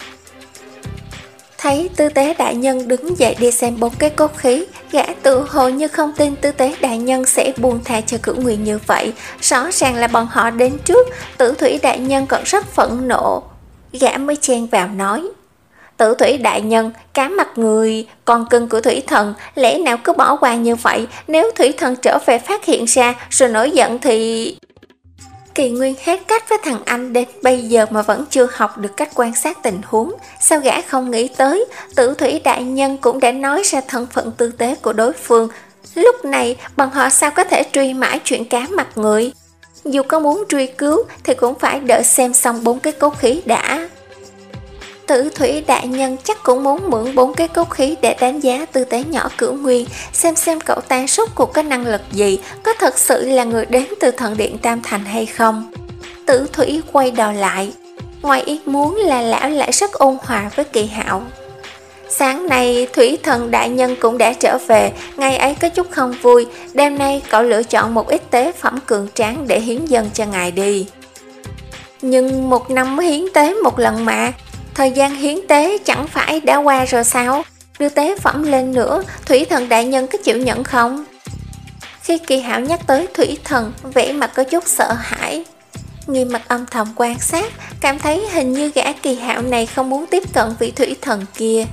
Thấy tư tế đại nhân đứng dậy đi xem bốn cái cốt khí, gã tự hồ như không tin tư tế đại nhân sẽ buông tha cho Cửu Nguyên như vậy. Rõ ràng là bọn họ đến trước, Tử Thủy đại nhân còn rất phẫn nộ. Gã mới chen vào nói: Tử Thủy đại nhân, cá mặt người, con cưng của Thủy thần, lẽ nào cứ bỏ qua như vậy? Nếu Thủy thần trở về phát hiện ra rồi nổi giận thì... Kỳ Nguyên hết cách với thằng anh đến bây giờ mà vẫn chưa học được cách quan sát tình huống. Sao gã không nghĩ tới, Tử Thủy đại nhân cũng đã nói ra thân phận tư tế của đối phương. Lúc này bọn họ sao có thể truy mãi chuyện cá mặt người? Dù có muốn truy cứu thì cũng phải đợi xem xong bốn cái cốt khí đã. Tử Thủy đại nhân chắc cũng muốn mượn bốn cái cốt khí để đánh giá tư tế nhỏ Cửu Nguyên, xem xem cậu ta rốt cuộc có năng lực gì, có thật sự là người đến từ thần điện Tam Thành hay không. Tử Thủy quay đầu lại, ngoài ý muốn là lão lại rất ôn hòa với Kỳ Hạo. Sáng nay Thủy thần đại nhân cũng đã trở về, ngày ấy có chút không vui, đêm nay cậu lựa chọn một ít tế phẩm cường tráng để hiến dâng cho ngài đi. Nhưng một năm mới hiến tế một lần mà, thời gian hiến tế chẳng phải đã qua rồi sao? Đưa tế phẩm lên nữa, Thủy thần đại nhân có chịu nhận không? Khi Kỳ Hạo nhắc tới Thủy thần, vẻ mặt có chút sợ hãi. Nghiêm mặt âm thầm quan sát, cảm thấy hình như gã Kỳ Hạo này không muốn tiếp cận vị Thủy thần kia.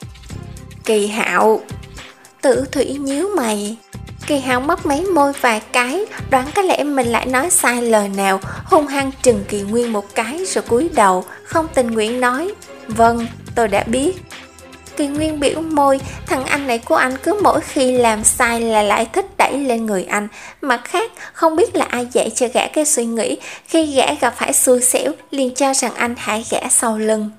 Kỳ Hạo. Tử Thủy nhíu mày. Kỳ Hạo mấp mấy môi vài cái, đoán có lẽ mình lại nói sai lời nào, hung hăng trừng Kỳ Nguyên một cái rồi cúi đầu, không tình nguyện nói: Vâng, tôi đã biết. Kỳ Nguyên biểu môi, thằng anh này của anh cứ mỗi khi làm sai là lại thích đẩy lên người anh. Mặt khác, không biết là ai dạy cho gã cái suy nghĩ, khi gã gặp phải xui xẻo liền cho rằng anh hại gã sau lưng.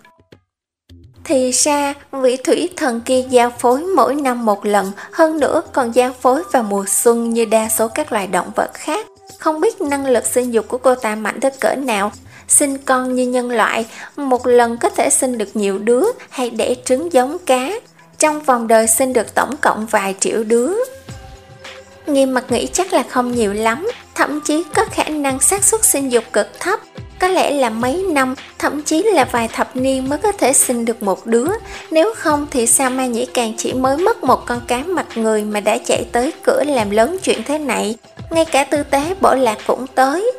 Thì ra, vị thủy thần kia giao phối mỗi năm một lần, hơn nữa còn giao phối vào mùa xuân như đa số các loài động vật khác. Không biết năng lực sinh dục của cô ta mạnh tới cỡ nào, sinh con như nhân loại, một lần có thể sinh được nhiều đứa hay đẻ trứng giống cá. Trong vòng đời sinh được tổng cộng vài triệu đứa. Nghiêm mặt nghĩ chắc là không nhiều lắm, thậm chí có khả năng xác suất sinh dục cực thấp. Có lẽ là mấy năm, thậm chí là vài thập niên mới có thể sinh được một đứa. Nếu không thì sao Ma Nhĩ Càng chỉ mới mất một con cá mặt người mà đã chạy tới cửa làm lớn chuyện thế này. Ngay cả tư tế Bộ Lạc cũng tới.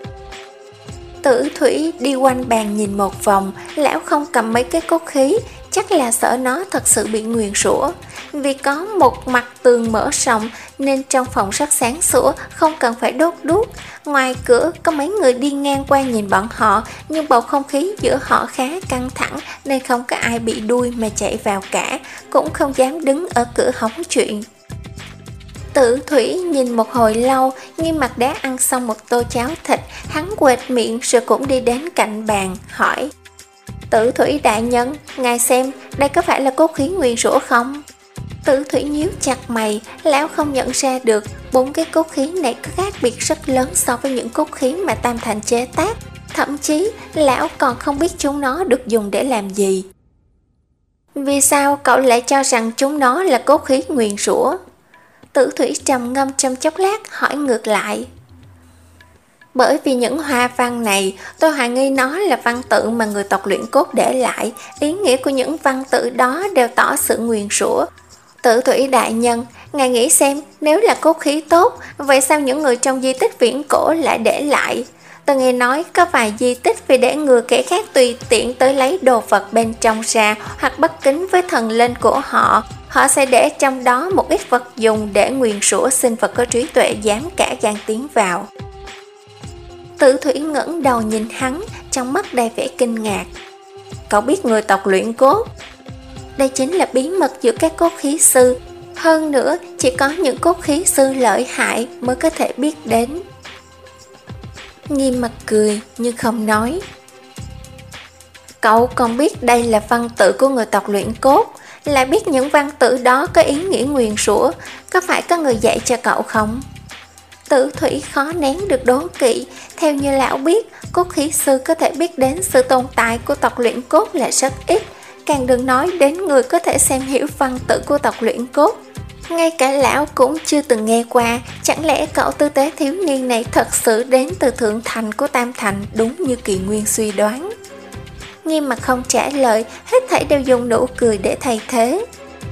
Tử Thủy đi quanh bàn nhìn một vòng, lão không cầm mấy cái cốt khí, chắc là sợ nó thật sự bị nguyền rủa. Vì có một mặt tường mở rộng nên trong phòng rất sáng sủa, không cần phải đốt đuốc. Ngoài cửa có mấy người đi ngang qua nhìn bọn họ, nhưng bầu không khí giữa họ khá căng thẳng nên không có ai bị đuôi mà chạy vào cả, cũng không dám đứng ở cửa hóng chuyện. Tử Thủy nhìn một hồi lâu, Nghiêm Mặt đã ăn xong một tô cháo thịt, hắn quệt miệng rồi cũng đi đến cạnh bàn, hỏi: Tử Thủy đại nhân, ngài xem, đây có phải là cốt khí nguyền rủa không? Tử Thủy nhíu chặt mày, lão không nhận ra được bốn cái cốt khí này có khác biệt rất lớn so với những cốt khí mà Tam Thành chế tác, thậm chí lão còn không biết chúng nó được dùng để làm gì. Vì sao cậu lại cho rằng chúng nó là cốt khí nguyền rủa? Tử Thủy trầm ngâm trong chốc lát hỏi ngược lại. Bởi vì những hoa văn này, tôi hoài nghi nó là văn tự mà người tộc luyện cốt để lại. Ý nghĩa của những văn tự đó đều tỏ sự nguyền rủa. Tử Thủy đại nhân, ngài nghĩ xem, nếu là cốt khí tốt, vậy sao những người trong di tích viễn cổ lại để lại? Tôi nghe nói có vài di tích vì để ngừa kẻ khác tùy tiện tới lấy đồ vật bên trong ra, hoặc bất kính với thần linh của họ, họ sẽ để trong đó một ít vật dùng để nguyền rủa sinh vật có trí tuệ dám cả gan tiến vào. Tử Thủy ngẩng đầu nhìn hắn, trong mắt đầy vẻ kinh ngạc. Cậu biết người tộc luyện cốt? Đây chính là bí mật giữa các cốt khí sư. Hơn nữa, chỉ có những cốt khí sư lợi hại mới có thể biết đến. Nghiêm Mặt cười nhưng không nói. Cậu còn biết đây là văn tự của người tộc luyện cốt, lại biết những văn tự đó có ý nghĩa nguyền rủa, có phải có người dạy cho cậu không? Tử Thủy khó nén được đố kỵ. Theo như lão biết, cốt khí sư có thể biết đến sự tồn tại của tộc luyện cốt là rất ít, càng đừng nói đến người có thể xem hiểu văn tự của tộc luyện cốt. Ngay cả lão cũng chưa từng nghe qua. Chẳng lẽ cậu tư tế thiếu niên này thật sự đến từ thượng thành của Tam Thành, đúng như Kỳ Nguyên suy đoán? Nghiêm Mặt không trả lời, hết thảy đều dùng nụ cười để thay thế.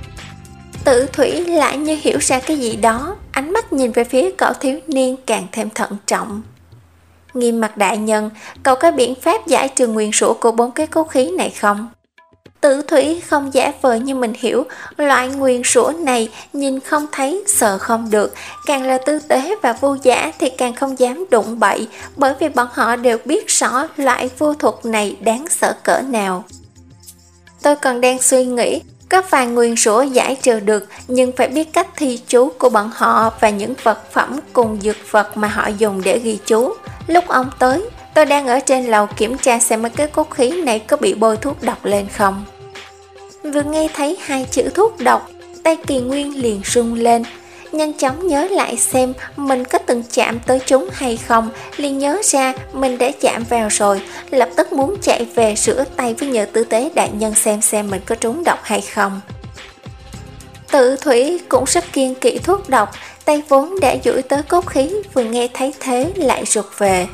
Tử Thủy lại như hiểu ra cái gì đó, ánh mắt nhìn về phía cậu thiếu niên càng thêm thận trọng. Nghiêm Mặt đại nhân, cậu có biện pháp giải trừ nguyền rủa của bốn cái cốt khí này không? Tử Thủy không giả vờ như mình hiểu, loại nguyền rủa này nhìn không thấy, sợ không được, càng là tư tế và vô giả thì càng không dám đụng bậy, bởi vì bọn họ đều biết rõ loại vô thuật này đáng sợ cỡ nào. Tôi còn đang suy nghĩ, có vài nguyền rủa giải trừ được, nhưng phải biết cách thi chú của bọn họ và những vật phẩm cùng dược vật mà họ dùng để ghi chú. Lúc ông tới, tôi đang ở trên lầu kiểm tra xem mấy cái cốt khí này có bị bôi thuốc độc lên không. Vừa nghe thấy hai chữ thuốc độc, tay Kỳ Nguyên liền rung lên. Nhanh chóng nhớ lại xem mình có từng chạm tới chúng hay không, liền nhớ ra mình đã chạm vào rồi, lập tức muốn chạy về rửa tay với nhờ tư tế đại nhân xem xem mình có trúng độc hay không. Tử Thủy cũng rất kiêng kỵ thuốc độc, tay vốn đã duỗi tới cốt khí, vừa nghe thấy thế lại rụt về.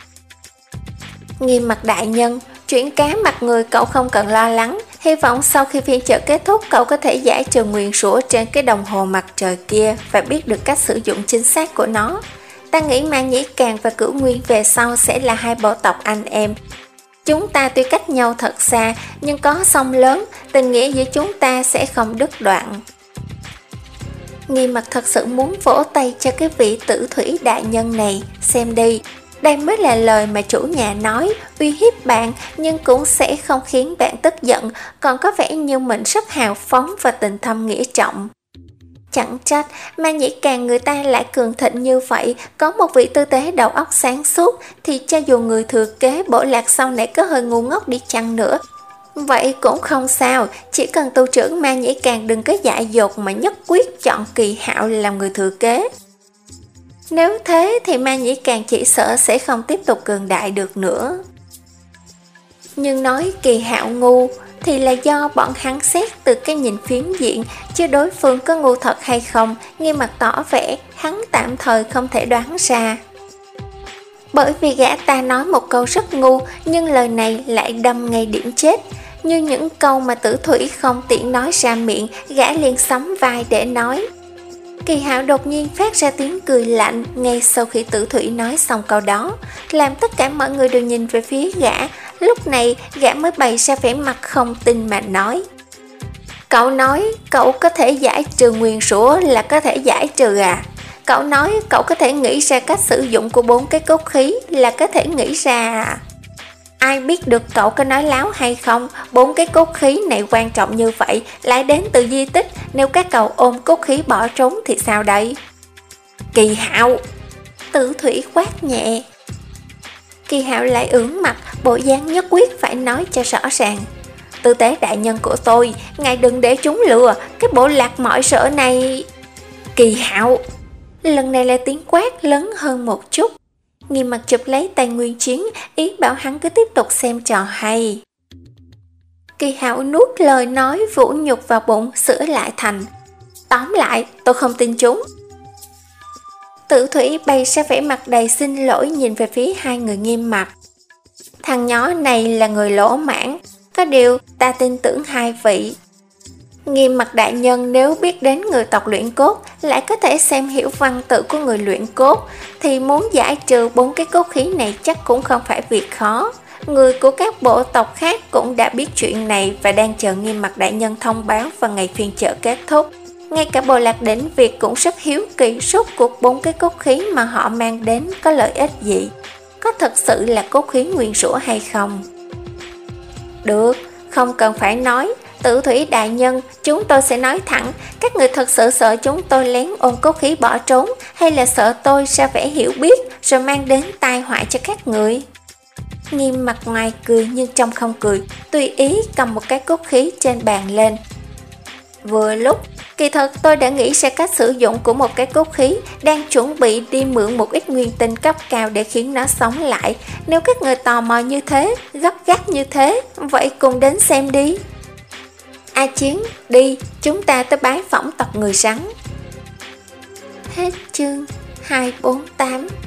Nghiêm Mặt đại nhân, chuyện cá mặt người cậu không cần lo lắng, hy vọng sau khi phiên chợ kết thúc cậu có thể giải trừ nguyền rủa trên cái đồng hồ mặt trời kia và biết được cách sử dụng chính xác của nó. Ta nghĩ Ma Nhĩ Càng và Cửu Nguyên về sau sẽ là hai bộ tộc anh em. Chúng ta tuy cách nhau thật xa, nhưng có sông lớn, tình nghĩa giữa chúng ta sẽ không đứt đoạn. Nghiêm Mặt thật sự muốn vỗ tay cho cái vị Tử Thủy đại nhân này, xem đi. Đây mới là lời mà chủ nhà nói, uy hiếp bạn nhưng cũng sẽ không khiến bạn tức giận, còn có vẻ như mình rất hào phóng và tình thâm nghĩa trọng. Chẳng trách Ma Nhĩ Càng người ta lại cường thịnh như vậy, có một vị tư tế đầu óc sáng suốt thì cho dù người thừa kế bộ lạc sau này có hơi ngu ngốc đi chăng nữa, vậy cũng không sao, chỉ cần tu trưởng Ma Nhĩ Càng đừng có dại dột mà nhất quyết chọn Kỳ Hạo làm người thừa kế. Nếu thế thì Ma Nhĩ Càng chỉ sợ sẽ không tiếp tục cường đại được nữa. Nhưng nói Kỳ Hạo ngu thì là do bọn hắn xét từ cái nhìn phiến diện, chứ đối phương có ngu thật hay không, Nghiêm Mặt tỏ vẻ hắn tạm thời không thể đoán ra. bởi vì gã ta nói một câu rất ngu, nhưng lời này lại đâm ngay điểm chết. Như những câu mà Tử Thủy không tiện nói ra miệng, gã liền sắm vai để nói. Kỳ Hạo đột nhiên phát ra tiếng cười lạnh ngay sau khi Tử Thủy nói xong câu đó, làm tất cả mọi người đều nhìn về phía gã. Lúc này gã mới bày ra vẻ mặt không tin mà nói. Cậu nói cậu có thể giải trừ nguyền rủa là có thể giải trừ à? Cậu nói cậu có thể nghĩ ra cách sử dụng của bốn cái cốt khí là có thể nghĩ ra à? Ai biết được cậu có nói láo hay không? Bốn cái cốt khí này quan trọng như vậy, lại đến từ di tích, nếu các cậu ôm cốt khí bỏ trốn thì sao đây? Kỳ Hạo! Tử Thủy quát nhẹ. Kỳ Hạo lại ưỡn mặt, bộ dáng nhất quyết phải nói cho rõ ràng. Tư tế đại nhân của tôi, ngài đừng để chúng lừa, cái bộ lạc mọi sợ này... Kỳ Hạo! Lần này là tiếng quát lớn hơn một chút. Nghiêm Mặt chụp lấy tay Nguyên Chiến, ý bảo hắn cứ tiếp tục xem trò hay. Kỳ Hạo nuốt lời nói vũ nhục vào bụng, sửa lại thành. Tóm lại, tôi không tin chúng. Tử Thủy bày ra vẻ mặt đầy xin lỗi nhìn về phía hai người Nghiêm Mặt. Thằng nhỏ này là người lỗ mãn, có điều ta tin tưởng hai vị. Nghiêm Mặt đại nhân nếu biết đến người tộc luyện cốt, lại có thể xem hiểu văn tự của người luyện cốt, thì muốn giải trừ bốn cái cốt khí này chắc cũng không phải việc khó. Người của các bộ tộc khác cũng đã biết chuyện này và đang chờ Nghiêm Mặt đại nhân thông báo vào ngày phiên chợ kết thúc. Ngay cả bộ lạc Đỉnh Việt cũng rất hiếu kỳ rốt cuộc bốn cái cốt khí mà họ mang đến có lợi ích gì, có thật sự là cốt khí nguyên rủa hay không. Được, không cần phải nói. Tử Thủy đại nhân, chúng tôi sẽ nói thẳng, các người thật sự sợ chúng tôi lén ôm cốt khí bỏ trốn, hay là sợ tôi ra vẻ hiểu biết rồi mang đến tai họa cho các người? Nghiêm Mặt ngoài cười nhưng trong không cười, tùy ý cầm một cái cốt khí trên bàn lên. Vừa lúc, kỳ thật tôi đã nghĩ ra cách sử dụng của một cái cốt khí, đang chuẩn bị đi mượn một ít nguyên tinh cấp cao để khiến nó sống lại. Nếu các người tò mò như thế, gấp gáp như thế, vậy cùng đến xem đi. A Chiến, đi, chúng ta tới bái phỏng tộc người rắn. Hết chương hai bốn tám.